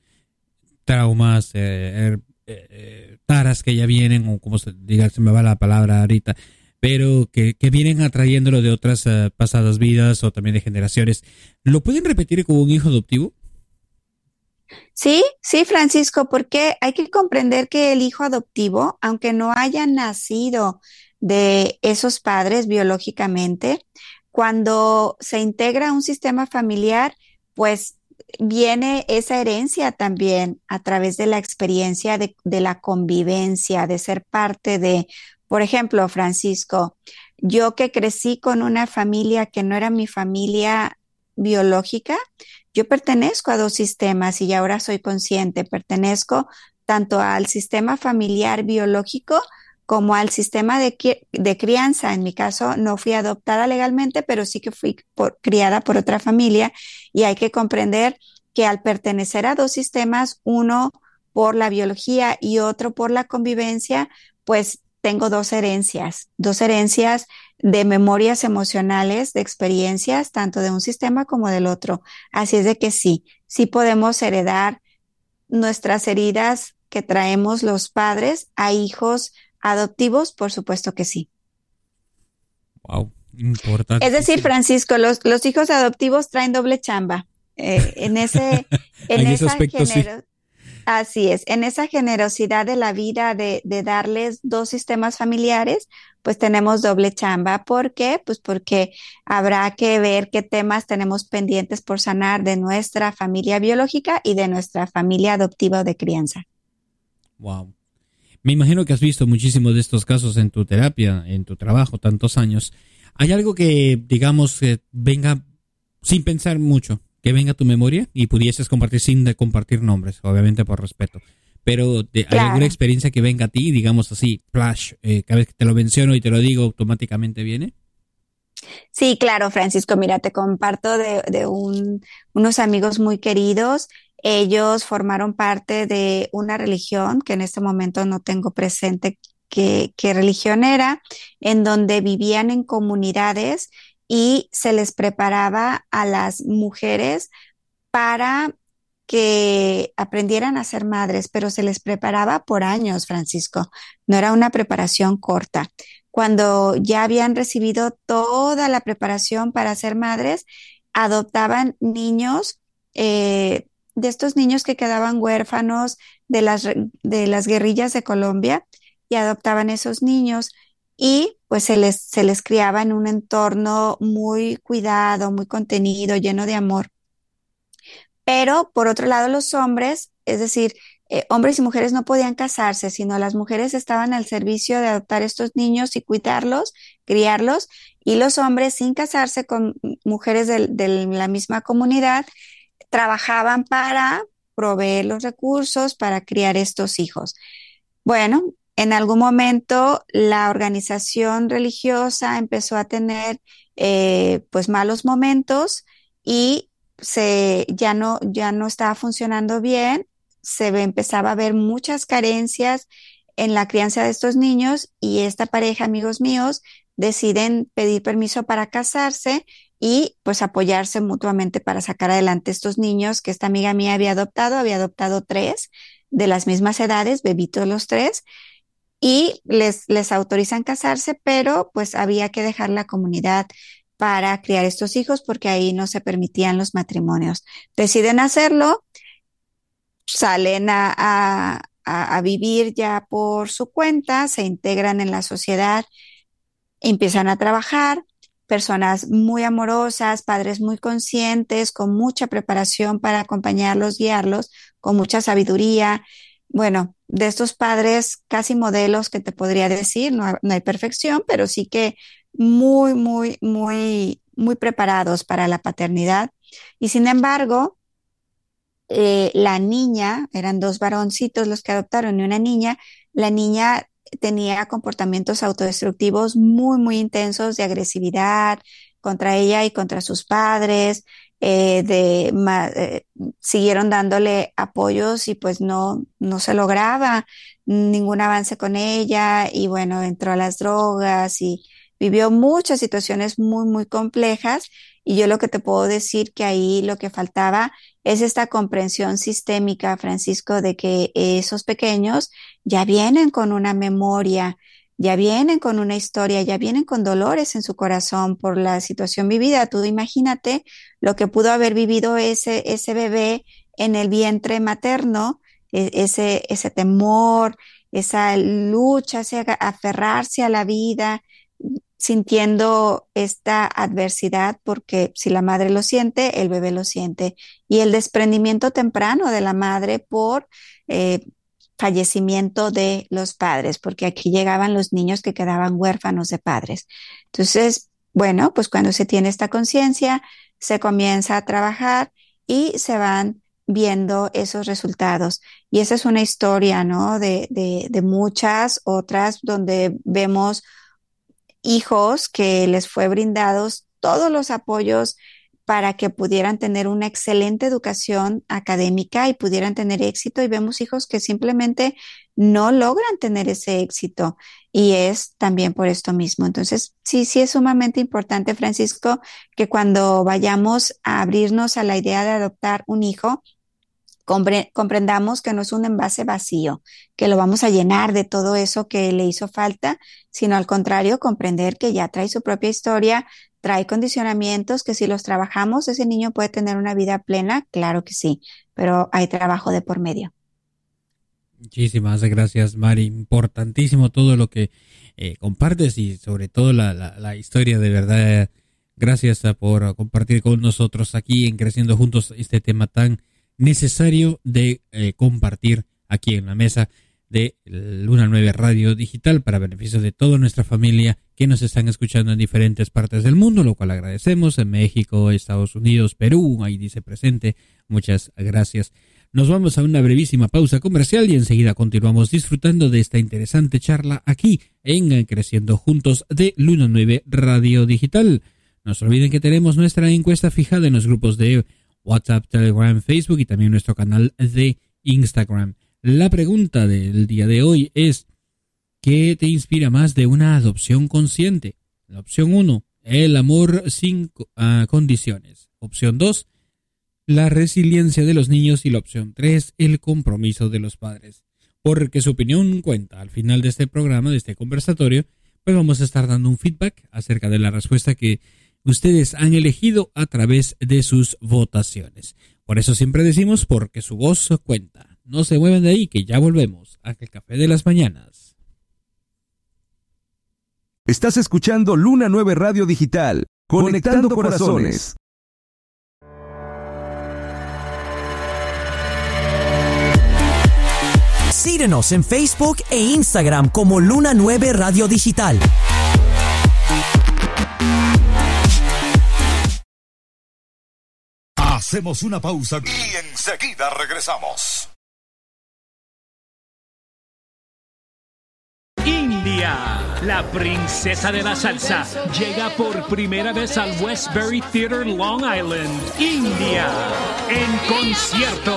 traumas, eh, eh, eh, taras que ya vienen, o como se diga, se me va la palabra ahorita, pero que, que vienen atrayéndolo de otras uh, pasadas vidas o también de generaciones. ¿Lo pueden repetir como un hijo adoptivo? Sí, sí, Francisco, porque hay que comprender que el hijo adoptivo, aunque no haya nacido de esos padres biológicamente, cuando se integra a un sistema familiar, pues viene esa herencia también a través de la experiencia de, de la convivencia, de ser parte de, por ejemplo, Francisco, yo que crecí con una familia que no era mi familia biológica, yo pertenezco a dos sistemas y ahora soy consciente, pertenezco tanto al sistema familiar biológico como al sistema de, de crianza. En mi caso no fui adoptada legalmente, pero sí que fui por, criada por otra familia, y hay que comprender que al pertenecer a dos sistemas, uno por la biología y otro por la convivencia, pues tengo dos herencias, dos herencias de memorias emocionales, de experiencias, tanto de un sistema como del otro. Así es de que sí, sí podemos heredar nuestras heridas que traemos los padres a hijos adoptivos, por supuesto que sí. Wow, importante. Es decir, Francisco, los, los hijos adoptivos traen doble chamba. Eh, en ese, en, en esa ese aspecto, genero- sí. Así es, en esa generosidad de la vida de, de darles dos sistemas familiares, pues tenemos doble chamba. ¿Por qué? Pues porque habrá que ver qué temas tenemos pendientes por sanar de nuestra familia biológica y de nuestra familia adoptiva o de crianza. Wow. Me imagino que has visto muchísimos de estos casos en tu terapia, en tu trabajo, tantos años. ¿Hay algo que, digamos, que venga sin pensar mucho, que venga a tu memoria y pudieses compartir sin de compartir nombres, obviamente por respeto? Pero de, Claro. ¿hay alguna experiencia que venga a ti, digamos así, flash, eh, cada vez que te lo menciono y te lo digo, automáticamente viene? Sí, claro, Francisco, mira, te comparto de, de un, unos amigos muy queridos. Ellos formaron parte de una religión que en este momento no tengo presente qué, qué religión era, en donde vivían en comunidades y se les preparaba a las mujeres para que aprendieran a ser madres, pero se les preparaba por años, Francisco. No era una preparación corta. Cuando ya habían recibido toda la preparación para ser madres, adoptaban niños, eh, de estos niños que quedaban huérfanos de las, de las guerrillas de Colombia, y adoptaban esos niños y pues se les, se les criaba en un entorno muy cuidado, muy contenido, lleno de amor. Pero por otro lado, los hombres, es decir, eh, hombres y mujeres no podían casarse, sino las mujeres estaban al servicio de adoptar estos niños y cuidarlos, criarlos, y los hombres, sin casarse con mujeres de, de la misma comunidad, trabajaban para proveer los recursos para criar estos hijos. Bueno, en algún momento la organización religiosa empezó a tener eh, pues malos momentos y se, ya no, ya no estaba funcionando bien, se ve, empezaba a ver muchas carencias en la crianza de estos niños y esta pareja, amigos míos, deciden pedir permiso para casarse y pues apoyarse mutuamente para sacar adelante estos niños que esta amiga mía había adoptado, había adoptado tres de las mismas edades, bebitos los tres, y les, les autorizan casarse, pero pues había que dejar la comunidad para criar estos hijos porque ahí no se permitían los matrimonios. Deciden hacerlo, salen a, a, a, a vivir ya por su cuenta, se integran en la sociedad, empiezan a trabajar, personas muy amorosas, padres muy conscientes, con mucha preparación para acompañarlos, guiarlos, con mucha sabiduría. Bueno, de estos padres casi modelos que te podría decir, no, no hay perfección, pero sí que muy, muy, muy, muy preparados para la paternidad. Y sin embargo, eh, la niña, eran dos varoncitos los que adoptaron y una niña, la niña tenía comportamientos autodestructivos muy, muy intensos de agresividad contra ella y contra sus padres, eh, de, ma, eh, siguieron dándole apoyos y pues no, no se lograba ningún avance con ella y bueno, entró a las drogas y vivió muchas situaciones muy, muy complejas y yo lo que te puedo decir que ahí lo que faltaba es esta comprensión sistémica, Francisco, de que esos pequeños ya vienen con una memoria, ya vienen con una historia, ya vienen con dolores en su corazón por la situación vivida. Tú imagínate lo que pudo haber vivido ese, ese bebé en el vientre materno, ese, ese temor, esa lucha, ese aferrarse a la vida, sintiendo esta adversidad, porque si la madre lo siente, el bebé lo siente. Y el desprendimiento temprano de la madre por eh, fallecimiento de los padres, porque aquí llegaban los niños que quedaban huérfanos de padres. Entonces, bueno, pues cuando se tiene esta conciencia, se comienza a trabajar y se van viendo esos resultados. Y esa es una historia, ¿no? De, de, de muchas otras donde vemos hijos que les fue brindados todos los apoyos para que pudieran tener una excelente educación académica y pudieran tener éxito, y vemos hijos que simplemente no logran tener ese éxito y es también por esto mismo. Entonces, sí, sí es sumamente importante, Francisco, que cuando vayamos a abrirnos a la idea de adoptar un hijo, comprendamos que no es un envase vacío, que lo vamos a llenar de todo eso que le hizo falta, sino al contrario, comprender que ya trae su propia historia, trae condicionamientos que si los trabajamos, ese niño puede tener una vida plena, claro que sí, pero hay trabajo de por medio. Muchísimas gracias, Mari. Importantísimo todo lo que eh, compartes y sobre todo la, la, la historia, de verdad. Gracias por compartir con nosotros aquí en Creciendo Juntos este tema tan necesario de eh, compartir aquí en la mesa de Luna nueve Radio Digital para beneficio de toda nuestra familia que nos están escuchando en diferentes partes del mundo, lo cual agradecemos, en México, Estados Unidos, Perú, ahí dice presente. Muchas gracias. Nos vamos a una brevísima pausa comercial y enseguida continuamos disfrutando de esta interesante charla aquí en Creciendo Juntos de Luna nueve Radio Digital. No se olviden que tenemos nuestra encuesta fijada en los grupos de WhatsApp, Telegram, Facebook y también nuestro canal de Instagram. La pregunta del día de hoy es: ¿qué te inspira más de una adopción consciente? La opción uno, el amor sin uh, condiciones. Opción dos, la resiliencia de los niños. Y la opción tres, el compromiso de los padres. Porque su opinión cuenta. Al final de este programa, de este conversatorio, pues vamos a estar dando un feedback acerca de la respuesta que ustedes han elegido a través de sus votaciones. Por eso siempre decimos, porque su voz cuenta. No se muevan de ahí, que ya volvemos a El Café de las Mañanas. Estás escuchando Luna nueve Radio Digital, conectando, conectando corazones. Síguenos en Facebook e Instagram como Luna nueve Radio Digital. Hacemos una pausa y enseguida regresamos. India, la princesa de la salsa, llega por primera vez al Westbury Theater Long Island. India, en concierto.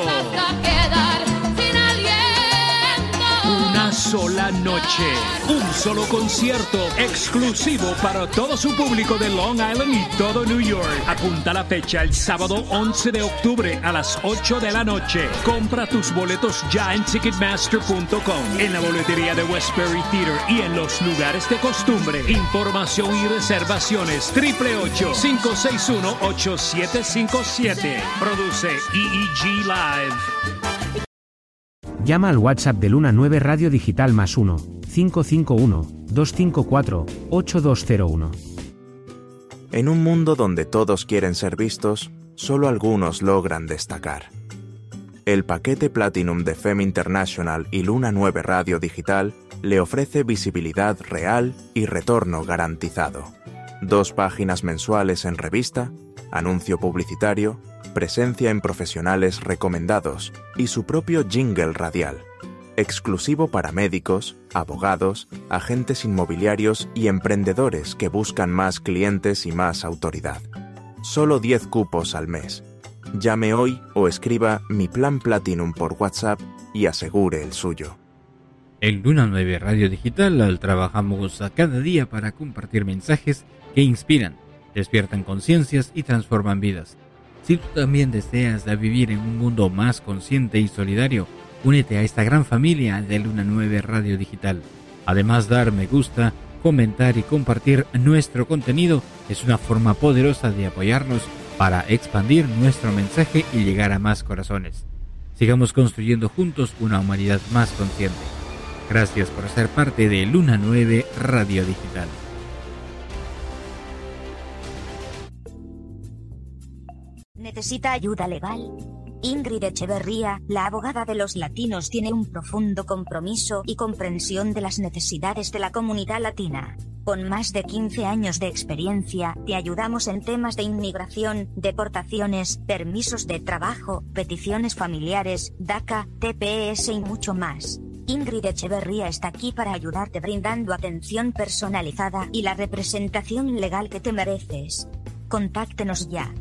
Una sola noche, un solo concierto exclusivo para todo su público de Long Island y todo New York. Apunta la fecha, el sábado once de octubre a las ocho de la noche. Compra tus boletos ya en ticketmaster punto com, en la boletería de Westbury Theater y en los lugares de costumbre. Información y reservaciones triple ocho, cinco seis uno, ocho siete cinco siete. Produce E E G Live. Llama al WhatsApp de Luna nueve Radio Digital más uno, cinco cinco uno, dos cinco cuatro, ocho dos cero uno. En un mundo donde todos quieren ser vistos, solo algunos logran destacar. El paquete Platinum de Femme International y Luna nueve Radio Digital le ofrece visibilidad real y retorno garantizado. Dos páginas mensuales en revista, anuncio publicitario, presencia en profesionales recomendados y su propio jingle radial, exclusivo para médicos, abogados, agentes inmobiliarios y emprendedores que buscan más clientes y más autoridad. Solo diez cupos al mes. Llame hoy o escriba Mi Plan Platinum por WhatsApp y asegure el suyo. En Luna nueve Radio Digital trabajamos a cada día para compartir mensajes que inspiran, despiertan conciencias y transforman vidas. Si tú también deseas vivir en un mundo más consciente y solidario, únete a esta gran familia de Luna nueve Radio Digital. Además, dar me gusta, comentar y compartir nuestro contenido es una forma poderosa de apoyarnos para expandir nuestro mensaje y llegar a más corazones. Sigamos construyendo juntos una humanidad más consciente. Gracias por ser parte de Luna nueve Radio Digital. ¿Necesita ayuda legal? Ingrid Echeverría, la abogada de los latinos, tiene un profundo compromiso y comprensión de las necesidades de la comunidad latina. Con más de quince años de experiencia, te ayudamos en temas de inmigración, deportaciones, permisos de trabajo, peticiones familiares, DACA, T P S y mucho más. Ingrid Echeverría está aquí para ayudarte brindando atención personalizada y la representación legal que te mereces. Contáctenos ya.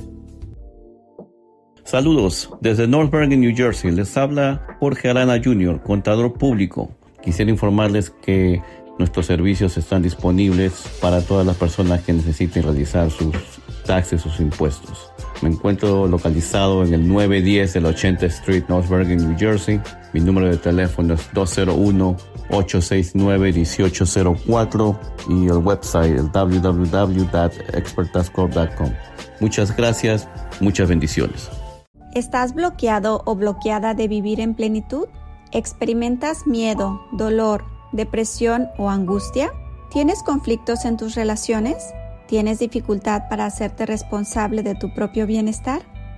Saludos, desde North Bergen, New Jersey, les habla Jorge Arana junior, contador público. Quisiera informarles que nuestros servicios están disponibles para todas las personas que necesiten realizar sus taxes, sus impuestos. Me encuentro localizado en el nueve diez de la ochenta Street, North Bergen, New Jersey. Mi número de teléfono es dos cero uno, ocho seis nueve, uno ocho cero cuatro y el website el w w w punto expert tax corp punto com. Muchas gracias, muchas bendiciones. ¿Estás bloqueado o bloqueada de vivir en plenitud? ¿Experimentas miedo, dolor, depresión o angustia? ¿Tienes conflictos en tus relaciones? ¿Tienes dificultad para hacerte responsable de tu propio bienestar?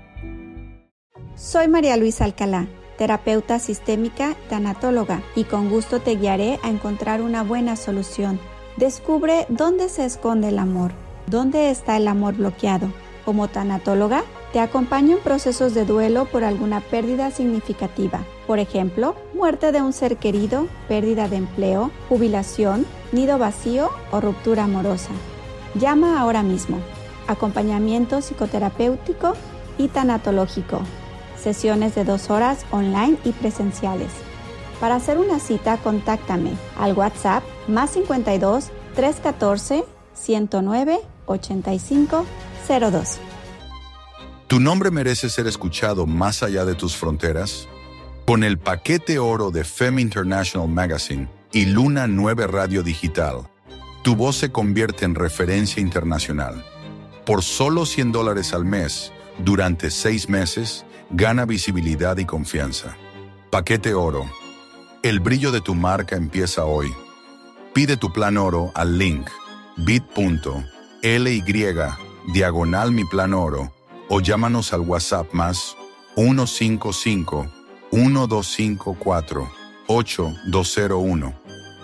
Soy María Luisa Alcalá, terapeuta sistémica, tanatóloga, y con gusto te guiaré a encontrar una buena solución. Descubre dónde se esconde el amor, dónde está el amor bloqueado. Como tanatóloga, te acompaño en procesos de duelo por alguna pérdida significativa. Por ejemplo, muerte de un ser querido, pérdida de empleo, jubilación, nido vacío o ruptura amorosa. Llama ahora mismo. Acompañamiento psicoterapéutico y tanatológico. Sesiones de dos horas online y presenciales. Para hacer una cita, contáctame al WhatsApp más cincuenta y dos, trescientos catorce, ciento nueve, ochenta y cinco cero dos. ¿Tu nombre merece ser escuchado más allá de tus fronteras? Con el paquete oro de Femme International Magazine y Luna nueve Radio Digital, tu voz se convierte en referencia internacional. Por solo cien dólares al mes, durante seis meses, gana visibilidad y confianza. Paquete oro. El brillo de tu marca empieza hoy. Pide tu plan oro al link bit.ly diagonal mi plan oro o llámanos al WhatsApp más uno cinco cinco, uno dos cinco cuatro, ocho dos cero uno.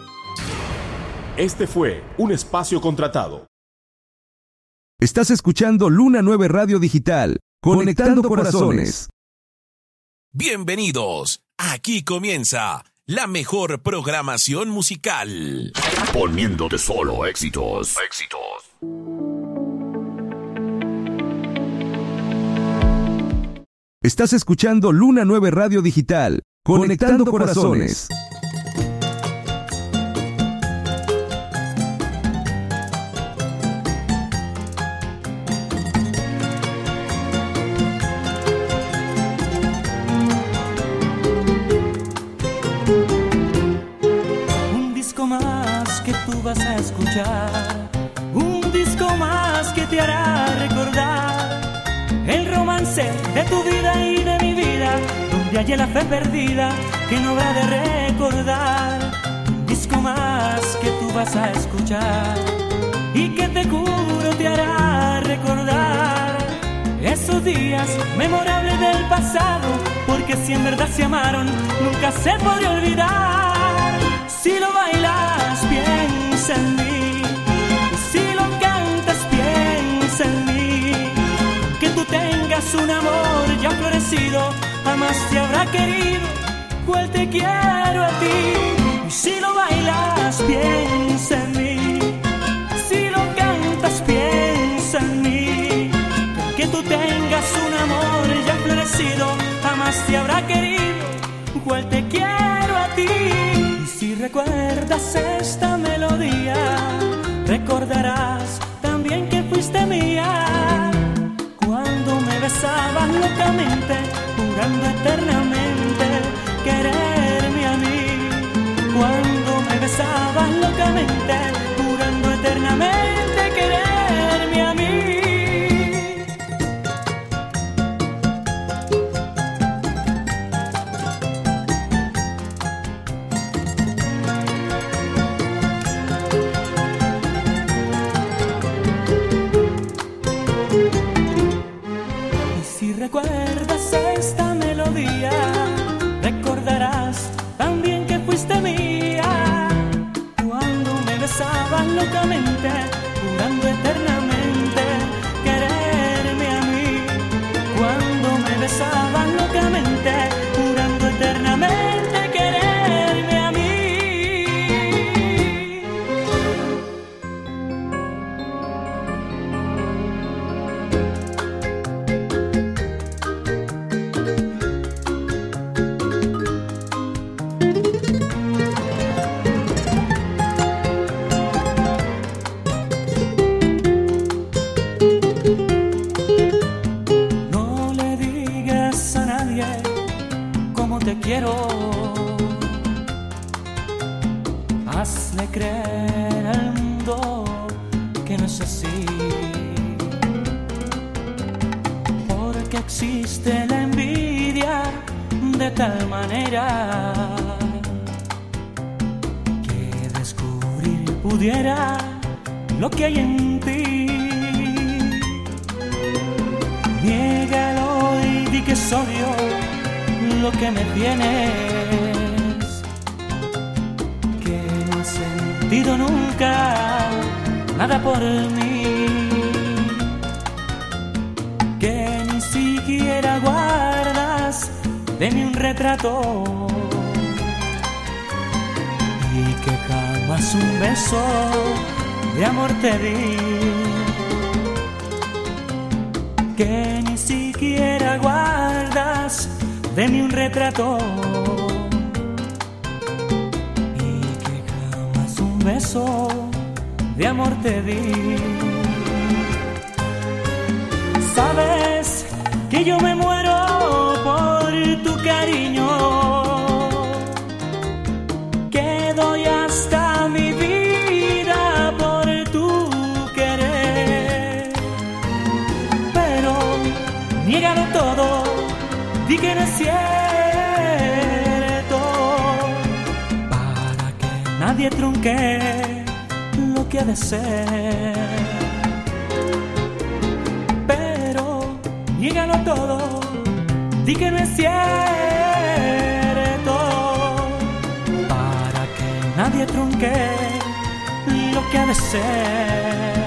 Este fue un espacio contratado. Estás escuchando Luna nueve Radio Digital, conectando corazones. Bienvenidos. Aquí comienza la mejor programación musical. Poniéndote solo éxitos. Éxitos. Estás escuchando Luna nueve Radio Digital, conectando corazones. Un disco más que tú vas a escuchar, un disco más que te hará recordar el romance de tu vida y de mi vida, donde hallé la fe perdida que no habrá de recordar. Un disco más que tú vas a escuchar y que te juro te hará recordar esos días memorables del pasado, porque si en verdad se amaron nunca se podrá olvidar. Si lo bailas piensa en mí, si lo cantas piensa en mí, que tú tengas un amor ya florecido, jamás te habrá querido cual te quiero a ti. Y si lo bailas piensa en mí, si lo cantas piensa en mí, que tú tengas un amor ya florecido, jamás te habrá querido cual te quiero a ti. Y si recuerdas esta melodía, recordarás también que fuiste mía cuando me besabas locamente, jurando eternamente quererme a mí. Cuando me besabas locamente, jurando eternamente quererme a mí. Recuerdas esta melodía, recordarás también que fuiste mía cuando me besabas locamente, jurando eternamente quererme a mí. Cuando me besabas locamente, jurando eternamente quererme a mí. Quiero, hazle creer al mundo que no es así, porque existe la envidia de tal manera que descubrir pudiera lo que hay en ti. Niégalo y di que soy yo lo que me tienes, que no has sentido nunca nada por mí, que ni siquiera guardas de mí un retrato y que jamás un beso de amor te di, que ni siquiera guardas de mí un retrato y que jamás un beso de amor te di. Sabes que yo me muero por tu cariño, que doy hasta mi vida por tu querer, pero niégalo todo, di que no es cierto, para que nadie trunque lo que ha de ser. Pero niégalo todo, di que no es cierto, trunque lo que ha de ser.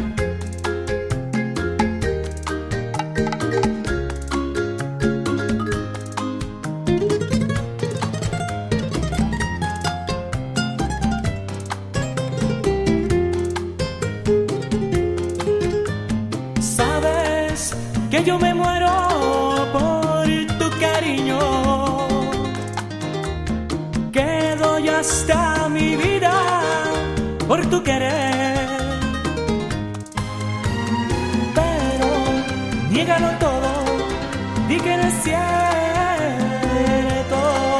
Sabes que yo me muero por tu cariño, que doy hasta mi vida por tu querer, pero niégalo todo, di que no es cierto,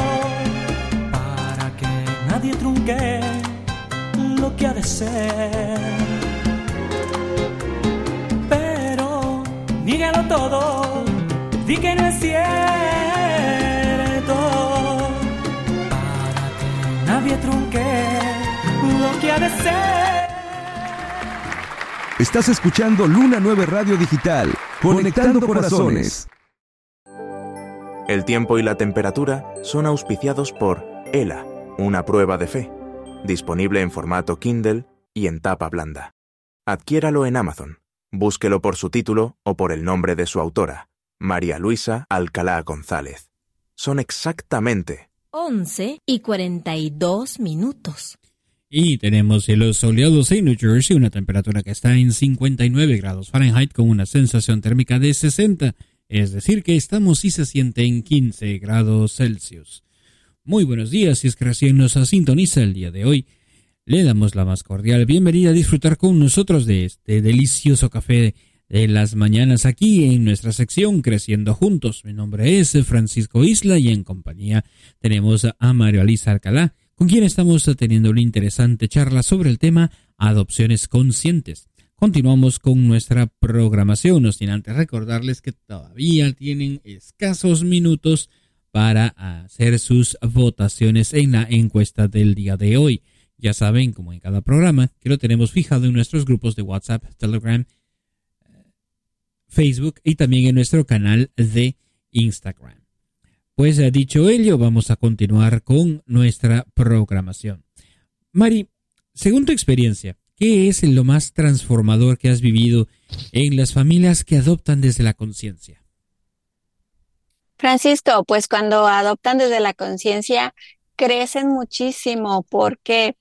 para que nadie trunque lo que ha de ser. Pero niégalo todo, di que no es cierto, para que nadie trunque lo que ha de ser. Estás escuchando Luna nueve Radio Digital, conectando corazones. El tiempo y la temperatura son auspiciados por ELA, una prueba de fe, disponible en formato Kindle y en tapa blanda. Adquiéralo en Amazon. Búsquelo por su título o por el nombre de su autora, María Luisa Alcalá González. Son exactamente once y cuarenta y dos minutos. Y tenemos cielos soleados en New Jersey, una temperatura que está en cincuenta y nueve grados Fahrenheit con una sensación térmica de sesenta, es decir que estamos y se siente en quince grados Celsius. Muy buenos días, si es que recién nos sintoniza el día de hoy. Le damos la más cordial bienvenida a disfrutar con nosotros de este delicioso café de las mañanas aquí en nuestra sección Creciendo Juntos. Mi nombre es Francisco Isla y en compañía tenemos a María Luisa Alcalá, con quien estamos teniendo una interesante charla sobre el tema adopciones conscientes. Continuamos con nuestra programación, no sin antes recordarles que todavía tienen escasos minutos para hacer sus votaciones en la encuesta del día de hoy. Ya saben, como en cada programa, que lo tenemos fijado en nuestros grupos de WhatsApp, Telegram, Facebook y también en nuestro canal de Instagram. Pues dicho ello, vamos a continuar con nuestra programación. Mari, según tu experiencia, ¿qué es lo más transformador que has vivido en las familias que adoptan desde la conciencia? Francisco, pues cuando adoptan desde la conciencia, crecen muchísimo. ¿Por qué?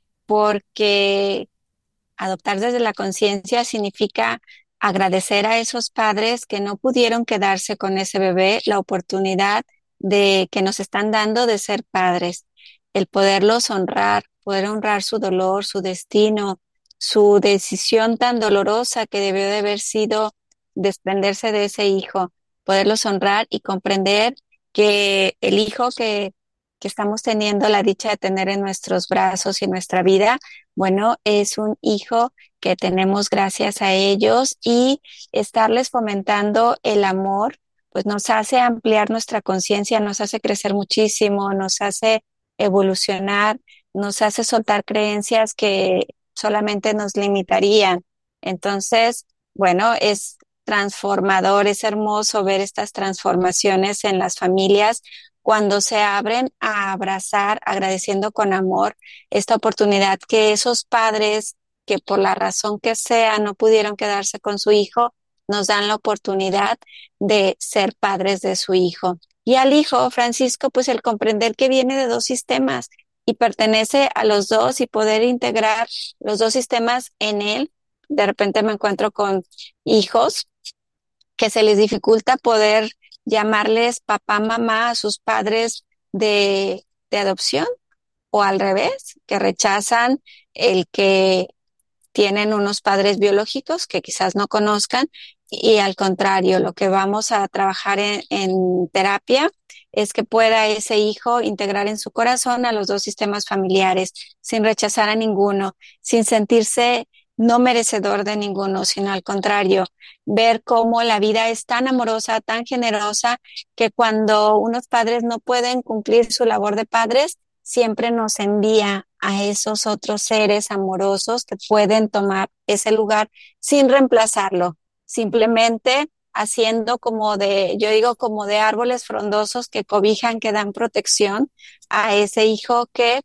Porque adoptar desde la conciencia significa agradecer a esos padres que no pudieron quedarse con ese bebé la oportunidad de que nos están dando de ser padres, el poderlos honrar, poder honrar su dolor, su destino, su decisión tan dolorosa que debió de haber sido desprenderse de ese hijo, poderlos honrar y comprender que el hijo que que estamos teniendo la dicha de tener en nuestros brazos y en nuestra vida, bueno, es un hijo que tenemos gracias a ellos, y estarles fomentando el amor, pues nos hace ampliar nuestra conciencia, nos hace crecer muchísimo, nos hace evolucionar, nos hace soltar creencias que solamente nos limitarían. Entonces, bueno, es transformador, es hermoso ver estas transformaciones en las familias cuando se abren a abrazar, agradeciendo con amor esta oportunidad que esos padres que por la razón que sea no pudieron quedarse con su hijo, nos dan la oportunidad de ser padres de su hijo. Y al hijo, Francisco, pues el comprender que viene de dos sistemas y pertenece a los dos y poder integrar los dos sistemas en él. De repente me encuentro con hijos que se les dificulta poder llamarles papá, mamá a sus padres de, de adopción, o al revés, que rechazan el que tienen unos padres biológicos que quizás no conozcan, y al contrario, lo que vamos a trabajar en, en terapia es que pueda ese hijo integrar en su corazón a los dos sistemas familiares, sin rechazar a ninguno, sin sentirse no merecedor de ninguno, sino al contrario, ver cómo la vida es tan amorosa, tan generosa, que cuando unos padres no pueden cumplir su labor de padres, siempre nos envía a esos otros seres amorosos que pueden tomar ese lugar sin reemplazarlo, simplemente haciendo como de, yo digo como de árboles frondosos que cobijan, que dan protección a ese hijo que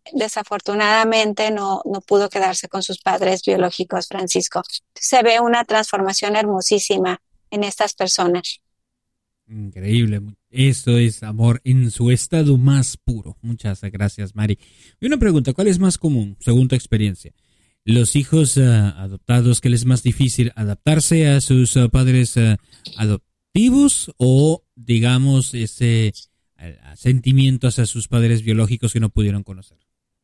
desafortunadamente no, no pudo quedarse con sus padres biológicos, Francisco. Se ve una transformación hermosísima en estas personas. Increíble. Esto es amor en su estado más puro. Muchas gracias, Mari. Y una pregunta, ¿cuál es más común, según tu experiencia? ¿Los hijos uh, adoptados, que les es más difícil adaptarse a sus uh, padres uh, adoptivos o, digamos, ese uh, sentimiento hacia sus padres biológicos que no pudieron conocer?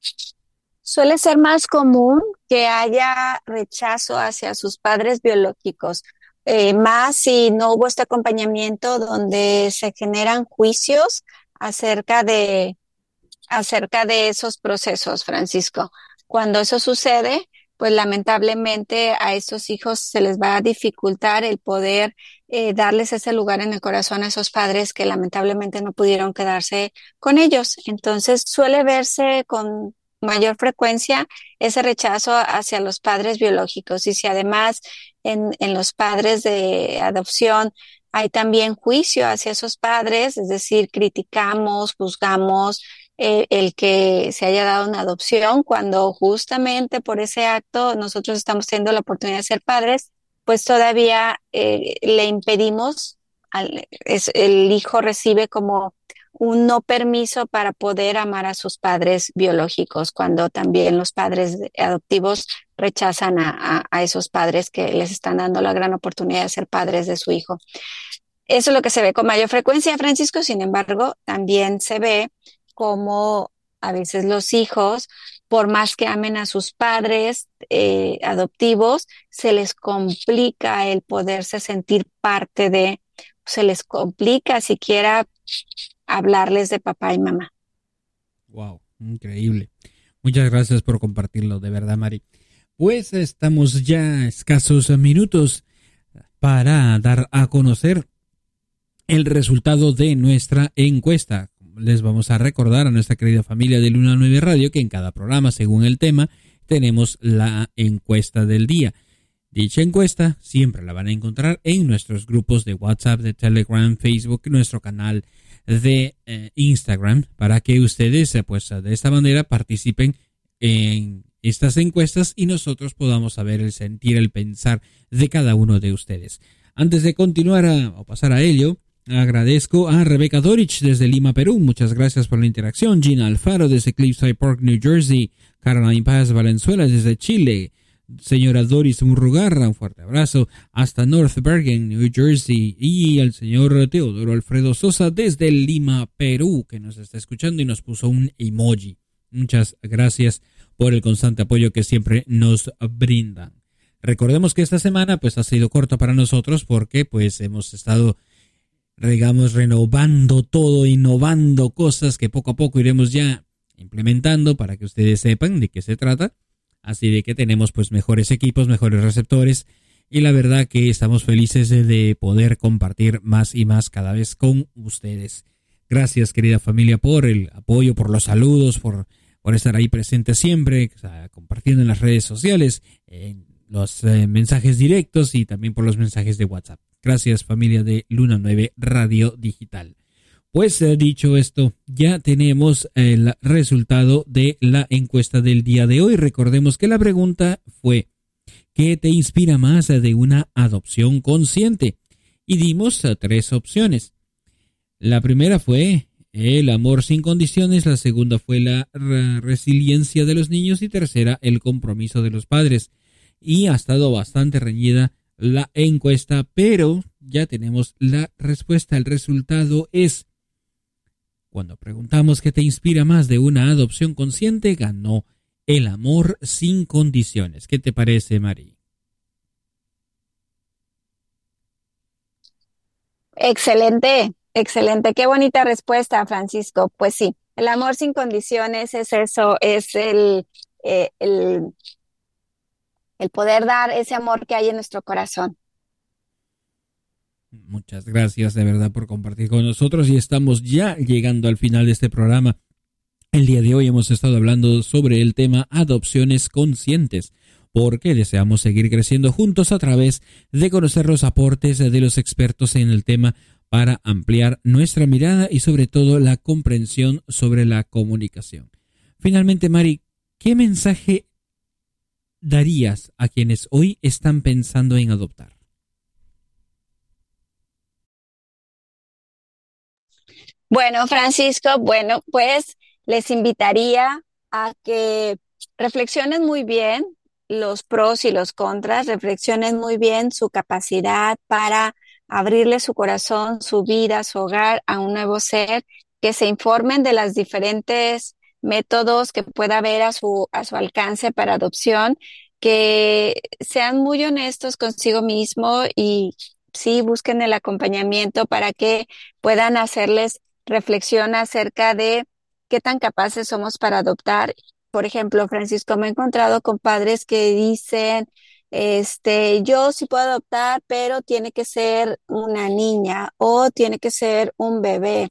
Suele ser más común que haya rechazo hacia sus padres biológicos. Eh, más si no hubo este acompañamiento donde se generan juicios acerca de, acerca de esos procesos, Francisco. Cuando eso sucede, pues lamentablemente a esos hijos se les va a dificultar el poder eh, darles ese lugar en el corazón a esos padres que lamentablemente no pudieron quedarse con ellos. Entonces suele verse con mayor frecuencia ese rechazo hacia los padres biológicos. Y si además en, en los padres de adopción hay también juicio hacia esos padres, es decir, criticamos, juzgamos eh, el que se haya dado una adopción, cuando justamente por ese acto nosotros estamos teniendo la oportunidad de ser padres, pues todavía eh, le impedimos, al, es, el hijo recibe como un no permiso para poder amar a sus padres biológicos, cuando también los padres adoptivos rechazan a, a, a esos padres que les están dando la gran oportunidad de ser padres de su hijo. Eso es lo que se ve con mayor frecuencia, Francisco. Sin embargo, también se ve como a veces los hijos, por más que amen a sus padres eh, adoptivos, se les complica el poderse sentir parte de, se les complica siquiera hablarles de papá y mamá. Wow, increíble. Muchas gracias por compartirlo, de verdad, Mari. Pues estamos ya a escasos minutos para dar a conocer el resultado de nuestra encuesta. Les vamos a recordar a nuestra querida familia de Luna nueve Radio que en cada programa, según el tema, tenemos la encuesta del día. Dicha encuesta siempre la van a encontrar en nuestros grupos de WhatsApp, de Telegram, Facebook, nuestro canal de eh, Instagram, para que ustedes eh, pues de esta manera participen en estas encuestas y nosotros podamos saber el sentir, el pensar de cada uno de ustedes. Antes de continuar a, o pasar a ello, agradezco a Rebeca Dorich desde Lima, Perú. Muchas gracias por la interacción. Gina Alfaro desde Cliffside Park, New Jersey. Caroline Paz Valenzuela desde Chile. Señora Doris Murrugarra, un fuerte abrazo hasta North Bergen, New Jersey, y al señor Teodoro Alfredo Sosa desde Lima, Perú, que nos está escuchando y nos puso un emoji. Muchas gracias por el constante apoyo que siempre nos brindan. Recordemos que esta semana pues ha sido corta para nosotros porque pues hemos estado, digamos, renovando todo, innovando cosas que poco a poco iremos ya implementando para que ustedes sepan de qué se trata. Así de que tenemos pues mejores equipos, mejores receptores y la verdad que estamos felices de poder compartir más y más cada vez con ustedes. Gracias, querida familia, por el apoyo, por los saludos, por, por estar ahí presente siempre, o sea, compartiendo en las redes sociales, en los eh, mensajes directos y también por los mensajes de WhatsApp. Gracias, familia de Luna nueve Radio Digital. Pues eh, dicho esto, ya tenemos el resultado de la encuesta del día de hoy. Recordemos que la pregunta fue, ¿qué te inspira más de una adopción consciente? Y dimos uh, tres opciones. La primera fue el amor sin condiciones, la segunda fue la re- resiliencia de los niños y tercera el compromiso de los padres. Y ha estado bastante reñida la encuesta, pero ya tenemos la respuesta. El resultado es: cuando preguntamos qué te inspira más de una adopción consciente, ganó el amor sin condiciones. ¿Qué te parece, Mari? Excelente, excelente. Qué bonita respuesta, Francisco. Pues sí, el amor sin condiciones es eso, es el, eh, el, el poder dar ese amor que hay en nuestro corazón. Muchas gracias de verdad por compartir con nosotros y estamos ya llegando al final de este programa. El día de hoy hemos estado hablando sobre el tema adopciones conscientes, porque deseamos seguir creciendo juntos a través de conocer los aportes de los expertos en el tema para ampliar nuestra mirada y sobre todo la comprensión sobre la comunicación. Finalmente, Mari, ¿qué mensaje darías a quienes hoy están pensando en adoptar? Bueno, Francisco, bueno, pues les invitaría a que reflexionen muy bien los pros y los contras, reflexionen muy bien su capacidad para abrirle su corazón, su vida, su hogar a un nuevo ser, que se informen de las diferentes métodos que pueda haber a su, a su alcance para adopción, que sean muy honestos consigo mismo y sí busquen el acompañamiento para que puedan hacerles reflexión acerca de qué tan capaces somos para adoptar. Por ejemplo, Francisco, me he encontrado con padres que dicen, este, yo sí puedo adoptar, pero tiene que ser una niña o tiene que ser un bebé.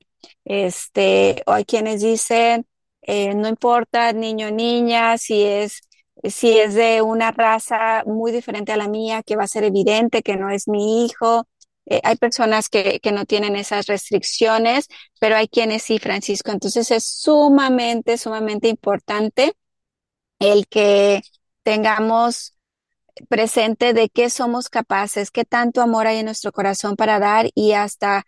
Este, o hay quienes dicen, eh, no importa niño o niña, si es, si es de una raza muy diferente a la mía, que va a ser evidente que no es mi hijo. Eh, hay personas que, que no tienen esas restricciones, pero hay quienes sí, Francisco. Entonces es sumamente, sumamente importante el que tengamos presente de qué somos capaces, qué tanto amor hay en nuestro corazón para dar y hasta,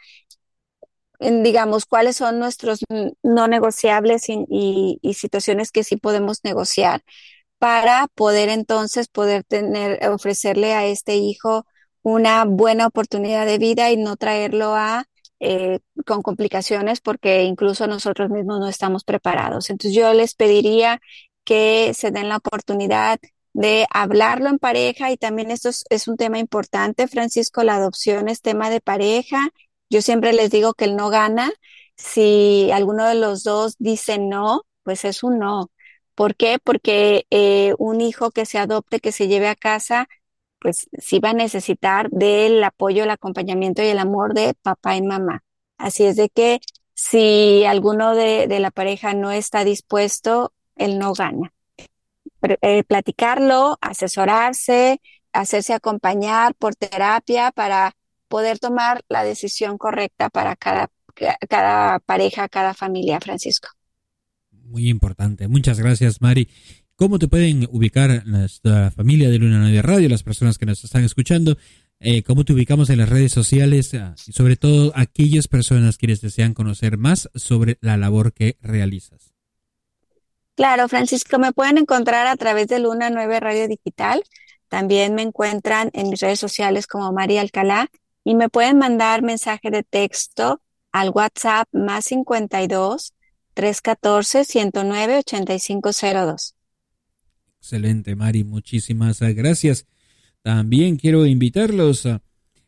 en, digamos, cuáles son nuestros no negociables y, y, y situaciones que sí podemos negociar para poder entonces poder tener, ofrecerle a este hijo una buena oportunidad de vida y no traerlo a eh, con complicaciones porque incluso nosotros mismos no estamos preparados. Entonces yo les pediría que se den la oportunidad de hablarlo en pareja y también esto es, es un tema importante, Francisco, la adopción es tema de pareja. Yo siempre les digo que el no gana. Si alguno de los dos dice no, pues es un no. ¿Por qué? Porque eh, un hijo que se adopte, que se lleve a casa, pues sí va a necesitar del apoyo, el acompañamiento y el amor de papá y mamá. Así es de que si alguno de, de la pareja no está dispuesto, él no gana. Pero, eh, platicarlo, asesorarse, hacerse acompañar por terapia para poder tomar la decisión correcta para cada, cada pareja, cada familia, Francisco. Muy importante. Muchas gracias, Mari. ¿Cómo te pueden ubicar nuestra familia de Luna Nueve Radio, las personas que nos están escuchando? Eh, ¿Cómo te ubicamos en las redes sociales? Ah, y sobre todo, aquellas personas quienes desean conocer más sobre la labor que realizas. Claro, Francisco, me pueden encontrar a través de Luna Nueve Radio Digital. También me encuentran en mis redes sociales como Mari Alcalá y me pueden mandar mensaje de texto al WhatsApp más cincuenta y dos, trescientos catorce, ciento nueve, ochenta y cinco cero dos. Excelente, Mari, muchísimas gracias. También quiero invitarlos a,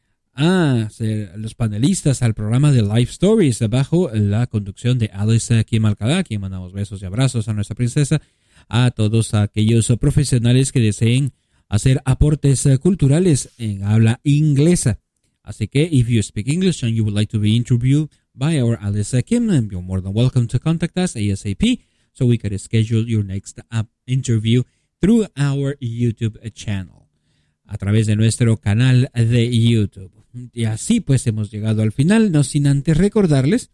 a ser los panelistas al programa de Life Stories bajo la conducción de Alice Kim Alcalá, quien mandamos besos y abrazos a nuestra princesa, a todos aquellos profesionales que deseen hacer aportes culturales en habla inglesa. Así que, if you speak English and you would like to be interviewed by our Alice Kim, you're more than welcome to contact us ASAP so we can schedule your next uh, interview through our YouTube channel, a través de nuestro canal de YouTube. Y así pues hemos llegado al final, no sin antes recordarles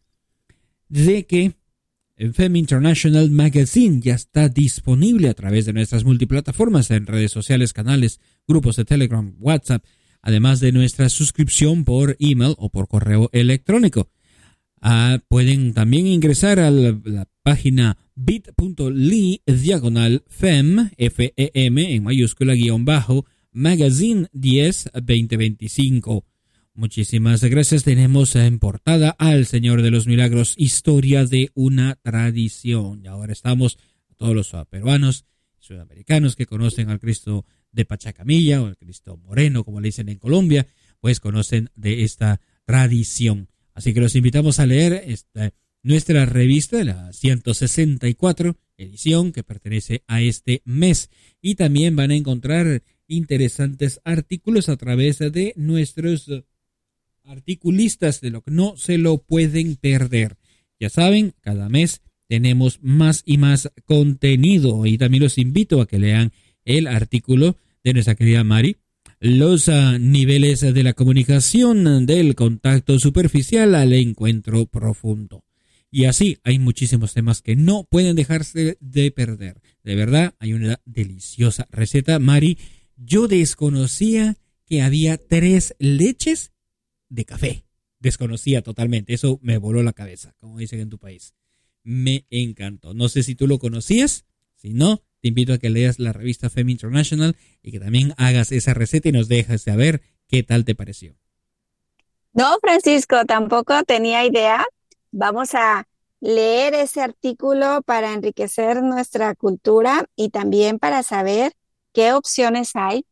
de que Femme International Magazine ya está disponible a través de nuestras multiplataformas en redes sociales, canales, grupos de Telegram, WhatsApp, además de nuestra suscripción por email o por correo electrónico. Ah, pueden también ingresar a la, la página bit.ly diagonal fem, F E M en mayúscula guión bajo, magazine diez veinte veinticinco. Muchísimas gracias. Tenemos en portada al Señor de los Milagros, historia de una tradición. Y ahora estamos, todos los peruanos, sudamericanos que conocen al Cristo de Pachacamilla o el Cristo Moreno, como le dicen en Colombia, pues conocen de esta tradición. Así que los invitamos a leer esta, nuestra revista, la ciento sesenta y cuatro edición que pertenece a este mes. Y también van a encontrar interesantes artículos a través de nuestros articulistas, de lo que no se lo pueden perder. Ya saben, cada mes tenemos más y más contenido y también los invito a que lean el artículo de nuestra querida Mari, los uh, niveles de la comunicación, del contacto superficial al encuentro profundo. Y así hay muchísimos temas que no pueden dejarse de perder. De verdad, hay una deliciosa receta. Mari, yo desconocía que había tres leches de café. Desconocía totalmente. Eso me voló la cabeza, como dicen en tu país. Me encantó. No sé si tú lo conocías. Si no, te invito a que leas la revista Fem International y que también hagas esa receta y nos dejes saber qué tal te pareció. No, Francisco, tampoco tenía idea. Vamos a leer ese artículo para enriquecer nuestra cultura y también para saber qué opciones hay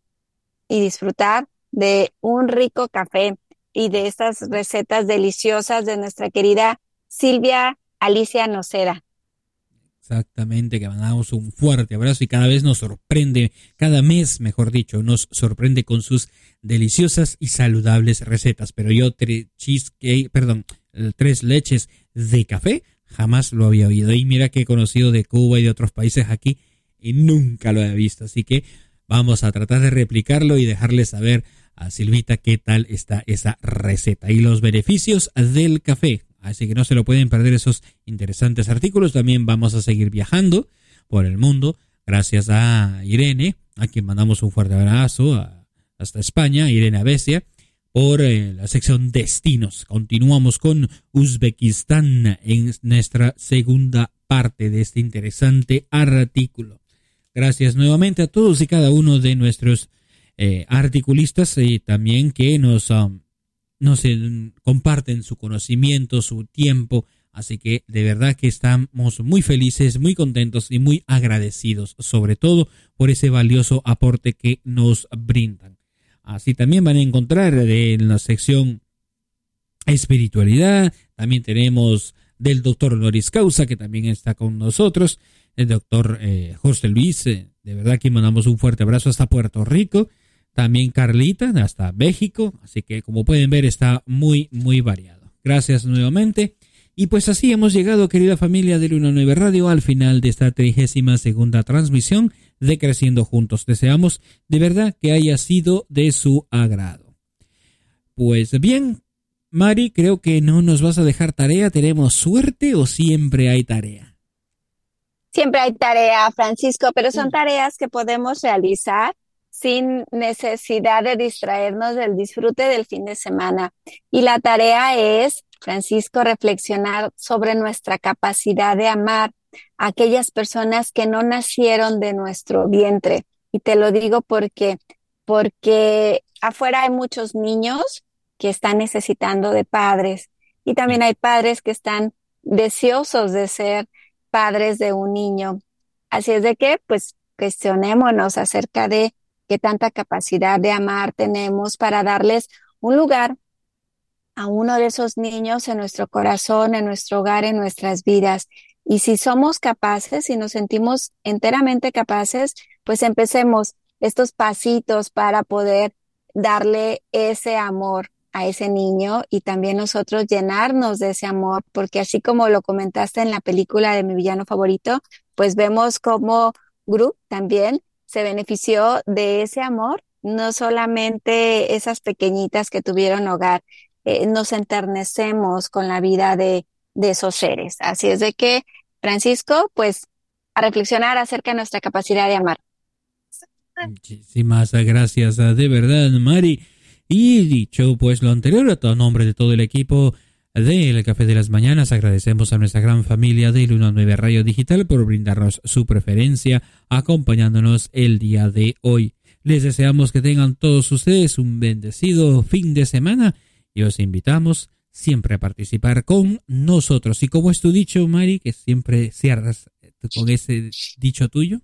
y disfrutar de un rico café y de estas recetas deliciosas de nuestra querida Silvia Alicia Noceda. Exactamente, que mandamos un fuerte abrazo y cada vez nos sorprende, cada mes, mejor dicho, nos sorprende con sus deliciosas y saludables recetas. Pero yo, tre- cheesecake, perdón, tres leches de café, jamás lo había oído. Y mira que he conocido de Cuba y de otros países aquí y nunca lo he visto. Así que vamos a tratar de replicarlo y dejarle saber a Silvita qué tal está esa receta y los beneficios del café. Así que no se lo pueden perder esos interesantes artículos. También vamos a seguir viajando por el mundo gracias a Irene, a quien mandamos un fuerte abrazo a, hasta España, Irene Abesia, por eh, la sección Destinos. Continuamos con Uzbekistán en nuestra segunda parte de este interesante artículo. Gracias nuevamente a todos y cada uno de nuestros eh, articulistas y también que nos... Um, nos eh, comparten su conocimiento, su tiempo, así que de verdad que estamos muy felices, muy contentos y muy agradecidos, sobre todo por ese valioso aporte que nos brindan. Así también van a encontrar en la sección espiritualidad, también tenemos del doctor Honoris Causa, que también está con nosotros, el doctor eh, José Luis, eh, de verdad que mandamos un fuerte abrazo hasta Puerto Rico. También Carlita, hasta México. Así que como pueden ver está muy, muy variado. Gracias nuevamente. Y pues así hemos llegado, querida familia de Luna nueve Radio, al final de esta trigésima segunda transmisión de Creciendo Juntos. Deseamos de verdad que haya sido de su agrado. Pues bien, Mari, creo que no nos vas a dejar tarea. ¿Tenemos suerte o siempre hay tarea? Siempre hay tarea, Francisco, pero son tareas que podemos realizar sin necesidad de distraernos del disfrute del fin de semana. Y la tarea es, Francisco, reflexionar sobre nuestra capacidad de amar a aquellas personas que no nacieron de nuestro vientre. Y te lo digo porque, porque afuera hay muchos niños que están necesitando de padres y también hay padres que están deseosos de ser padres de un niño. Así es de que, pues, cuestionémonos acerca de qué tanta capacidad de amar tenemos para darles un lugar a uno de esos niños en nuestro corazón, en nuestro hogar, en nuestras vidas. Y si somos capaces, si nos sentimos enteramente capaces, pues empecemos estos pasitos para poder darle ese amor a ese niño y también nosotros llenarnos de ese amor, porque así como lo comentaste en la película de Mi Villano Favorito, pues vemos cómo Gru también se benefició de ese amor, no solamente esas pequeñitas que tuvieron hogar, eh, nos enternecemos con la vida de, de esos seres. Así es de que, Francisco, pues a reflexionar acerca de nuestra capacidad de amar. Muchísimas gracias, de verdad, Mari. Y dicho pues lo anterior, a todo nombre de todo el equipo del Café de las Mañanas, agradecemos a nuestra gran familia de Luna nueve Radio Digital por brindarnos su preferencia, acompañándonos el día de hoy. Les deseamos que tengan todos ustedes un bendecido fin de semana y os invitamos siempre a participar con nosotros. Y como es tu dicho, Mari, que siempre cierras con ese dicho tuyo.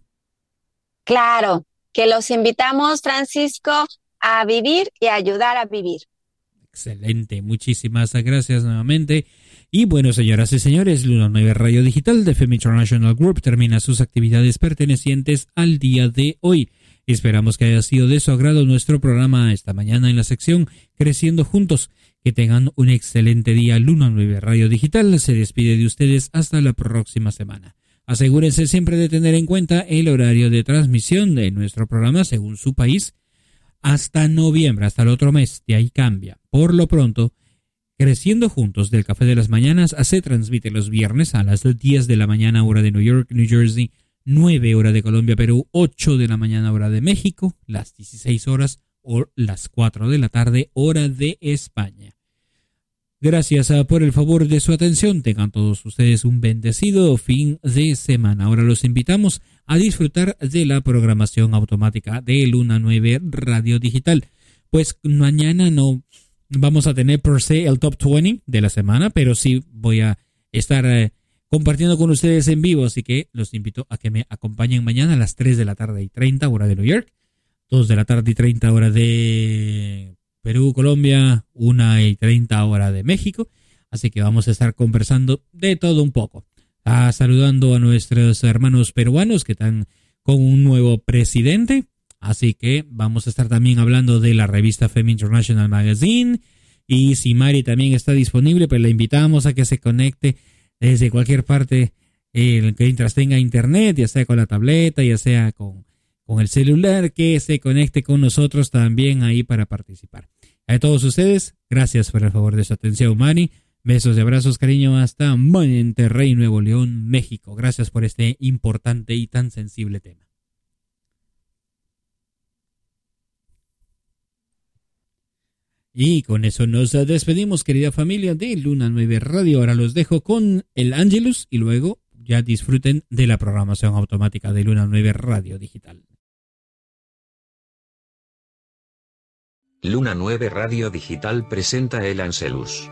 Claro, que los invitamos, Francisco, a vivir y a ayudar a vivir. Excelente, muchísimas gracias nuevamente. Y bueno, señoras y señores, Luna nueve Radio Digital de Fem International Group termina sus actividades pertenecientes al día de hoy. Esperamos que haya sido de su agrado nuestro programa esta mañana en la sección Creciendo Juntos. Que tengan un excelente día. Luna nueve Radio Digital se despide de ustedes hasta la próxima semana. Asegúrense siempre de tener en cuenta el horario de transmisión de nuestro programa según su país. Hasta noviembre, hasta el otro mes, de ahí cambia. Por lo pronto, Creciendo Juntos del Café de las Mañanas se transmite los viernes a las diez de la mañana hora de New York, New Jersey, nueve hora de Colombia, Perú, ocho de la mañana hora de México, las dieciséis horas o las cuatro de la tarde hora de España. Gracias por el favor de su atención. Tengan todos ustedes un bendecido fin de semana. Ahora los invitamos a disfrutar de la programación automática de Luna nueve Radio Digital. Pues mañana no vamos a tener per se el top veinte de la semana, pero sí voy a estar eh, compartiendo con ustedes en vivo, así que los invito a que me acompañen mañana a las tres de la tarde y treinta hora de New York, dos de la tarde y treinta hora de Perú, Colombia, una y treinta hora de México, así que vamos a estar conversando de todo un poco. Ah, saludando a nuestros hermanos peruanos que están con un nuevo presidente, así que vamos a estar también hablando de la revista Femme International Magazine, y si Mari también está disponible, pues la invitamos a que se conecte desde cualquier parte eh, que mientras tenga internet, ya sea con la tableta, ya sea con, con el celular, que se conecte con nosotros también ahí para participar. A todos ustedes, gracias por el favor de su atención, Mari. Besos y abrazos, cariño, hasta Monterrey, Nuevo León, México. Gracias por este importante y tan sensible tema. Y con eso nos despedimos, querida familia de Luna nueve Radio. Ahora los dejo con el Angelus y luego ya disfruten de la programación automática de Luna nueve Radio Digital. Luna nueve Radio Digital presenta el Angelus.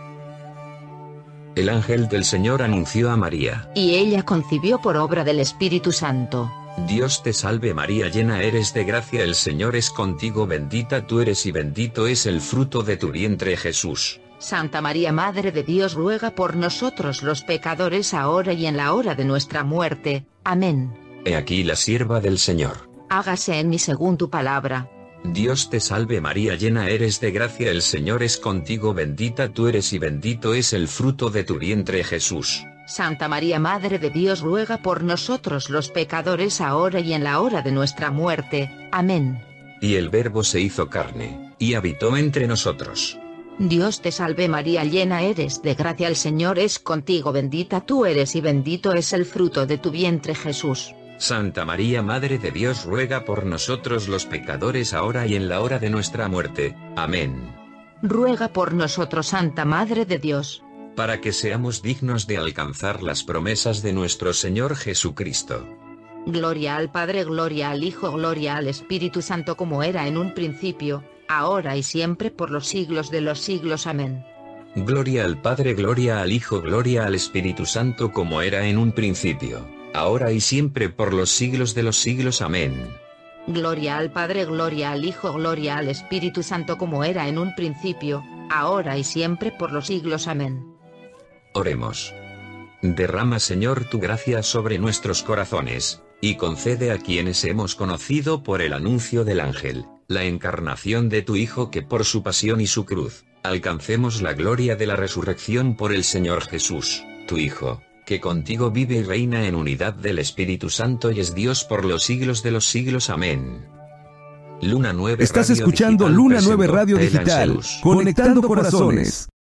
El ángel del Señor anunció a María. Y ella concibió por obra del Espíritu Santo. Dios te salve María, llena eres de gracia, el Señor es contigo, bendita tú eres y bendito es el fruto de tu vientre Jesús. Santa María, Madre de Dios, ruega por nosotros los pecadores, ahora y en la hora de nuestra muerte. Amén. He aquí la sierva del Señor. Hágase en mí según tu palabra. Dios te salve María, llena eres de gracia, el Señor es contigo, bendita tú eres y bendito es el fruto de tu vientre Jesús. Santa María, Madre de Dios, ruega por nosotros los pecadores, ahora y en la hora de nuestra muerte. Amén. Y el Verbo se hizo carne, y habitó entre nosotros. Dios te salve María, llena eres de gracia, el Señor es contigo, bendita tú eres y bendito es el fruto de tu vientre Jesús. Santa María, Madre de Dios, ruega por nosotros los pecadores, ahora y en la hora de nuestra muerte. Amén. Ruega por nosotros, Santa Madre de Dios, para que seamos dignos de alcanzar las promesas de nuestro Señor Jesucristo. Gloria al Padre, gloria al Hijo, gloria al Espíritu Santo, como era en un principio, ahora y siempre, por los siglos de los siglos. Amén. Gloria al Padre, gloria al Hijo, gloria al Espíritu Santo, como era en un principio, ahora y siempre, por los siglos de los siglos. Amén. Gloria al Padre, gloria al Hijo, gloria al Espíritu Santo, como era en un principio, ahora y siempre, por los siglos. Amén. Oremos. Derrama, Señor, tu gracia sobre nuestros corazones, y concede a quienes hemos conocido por el anuncio del ángel, la encarnación de tu Hijo, que por su pasión y su cruz, alcancemos la gloria de la resurrección por el Señor Jesús, tu Hijo, que contigo vive y reina en unidad del Espíritu Santo y es Dios por los siglos de los siglos. Amén. Luna nueve Estás Radio escuchando Digital Luna nueve presentó Radio el Digital, Angelus. conectando corazones.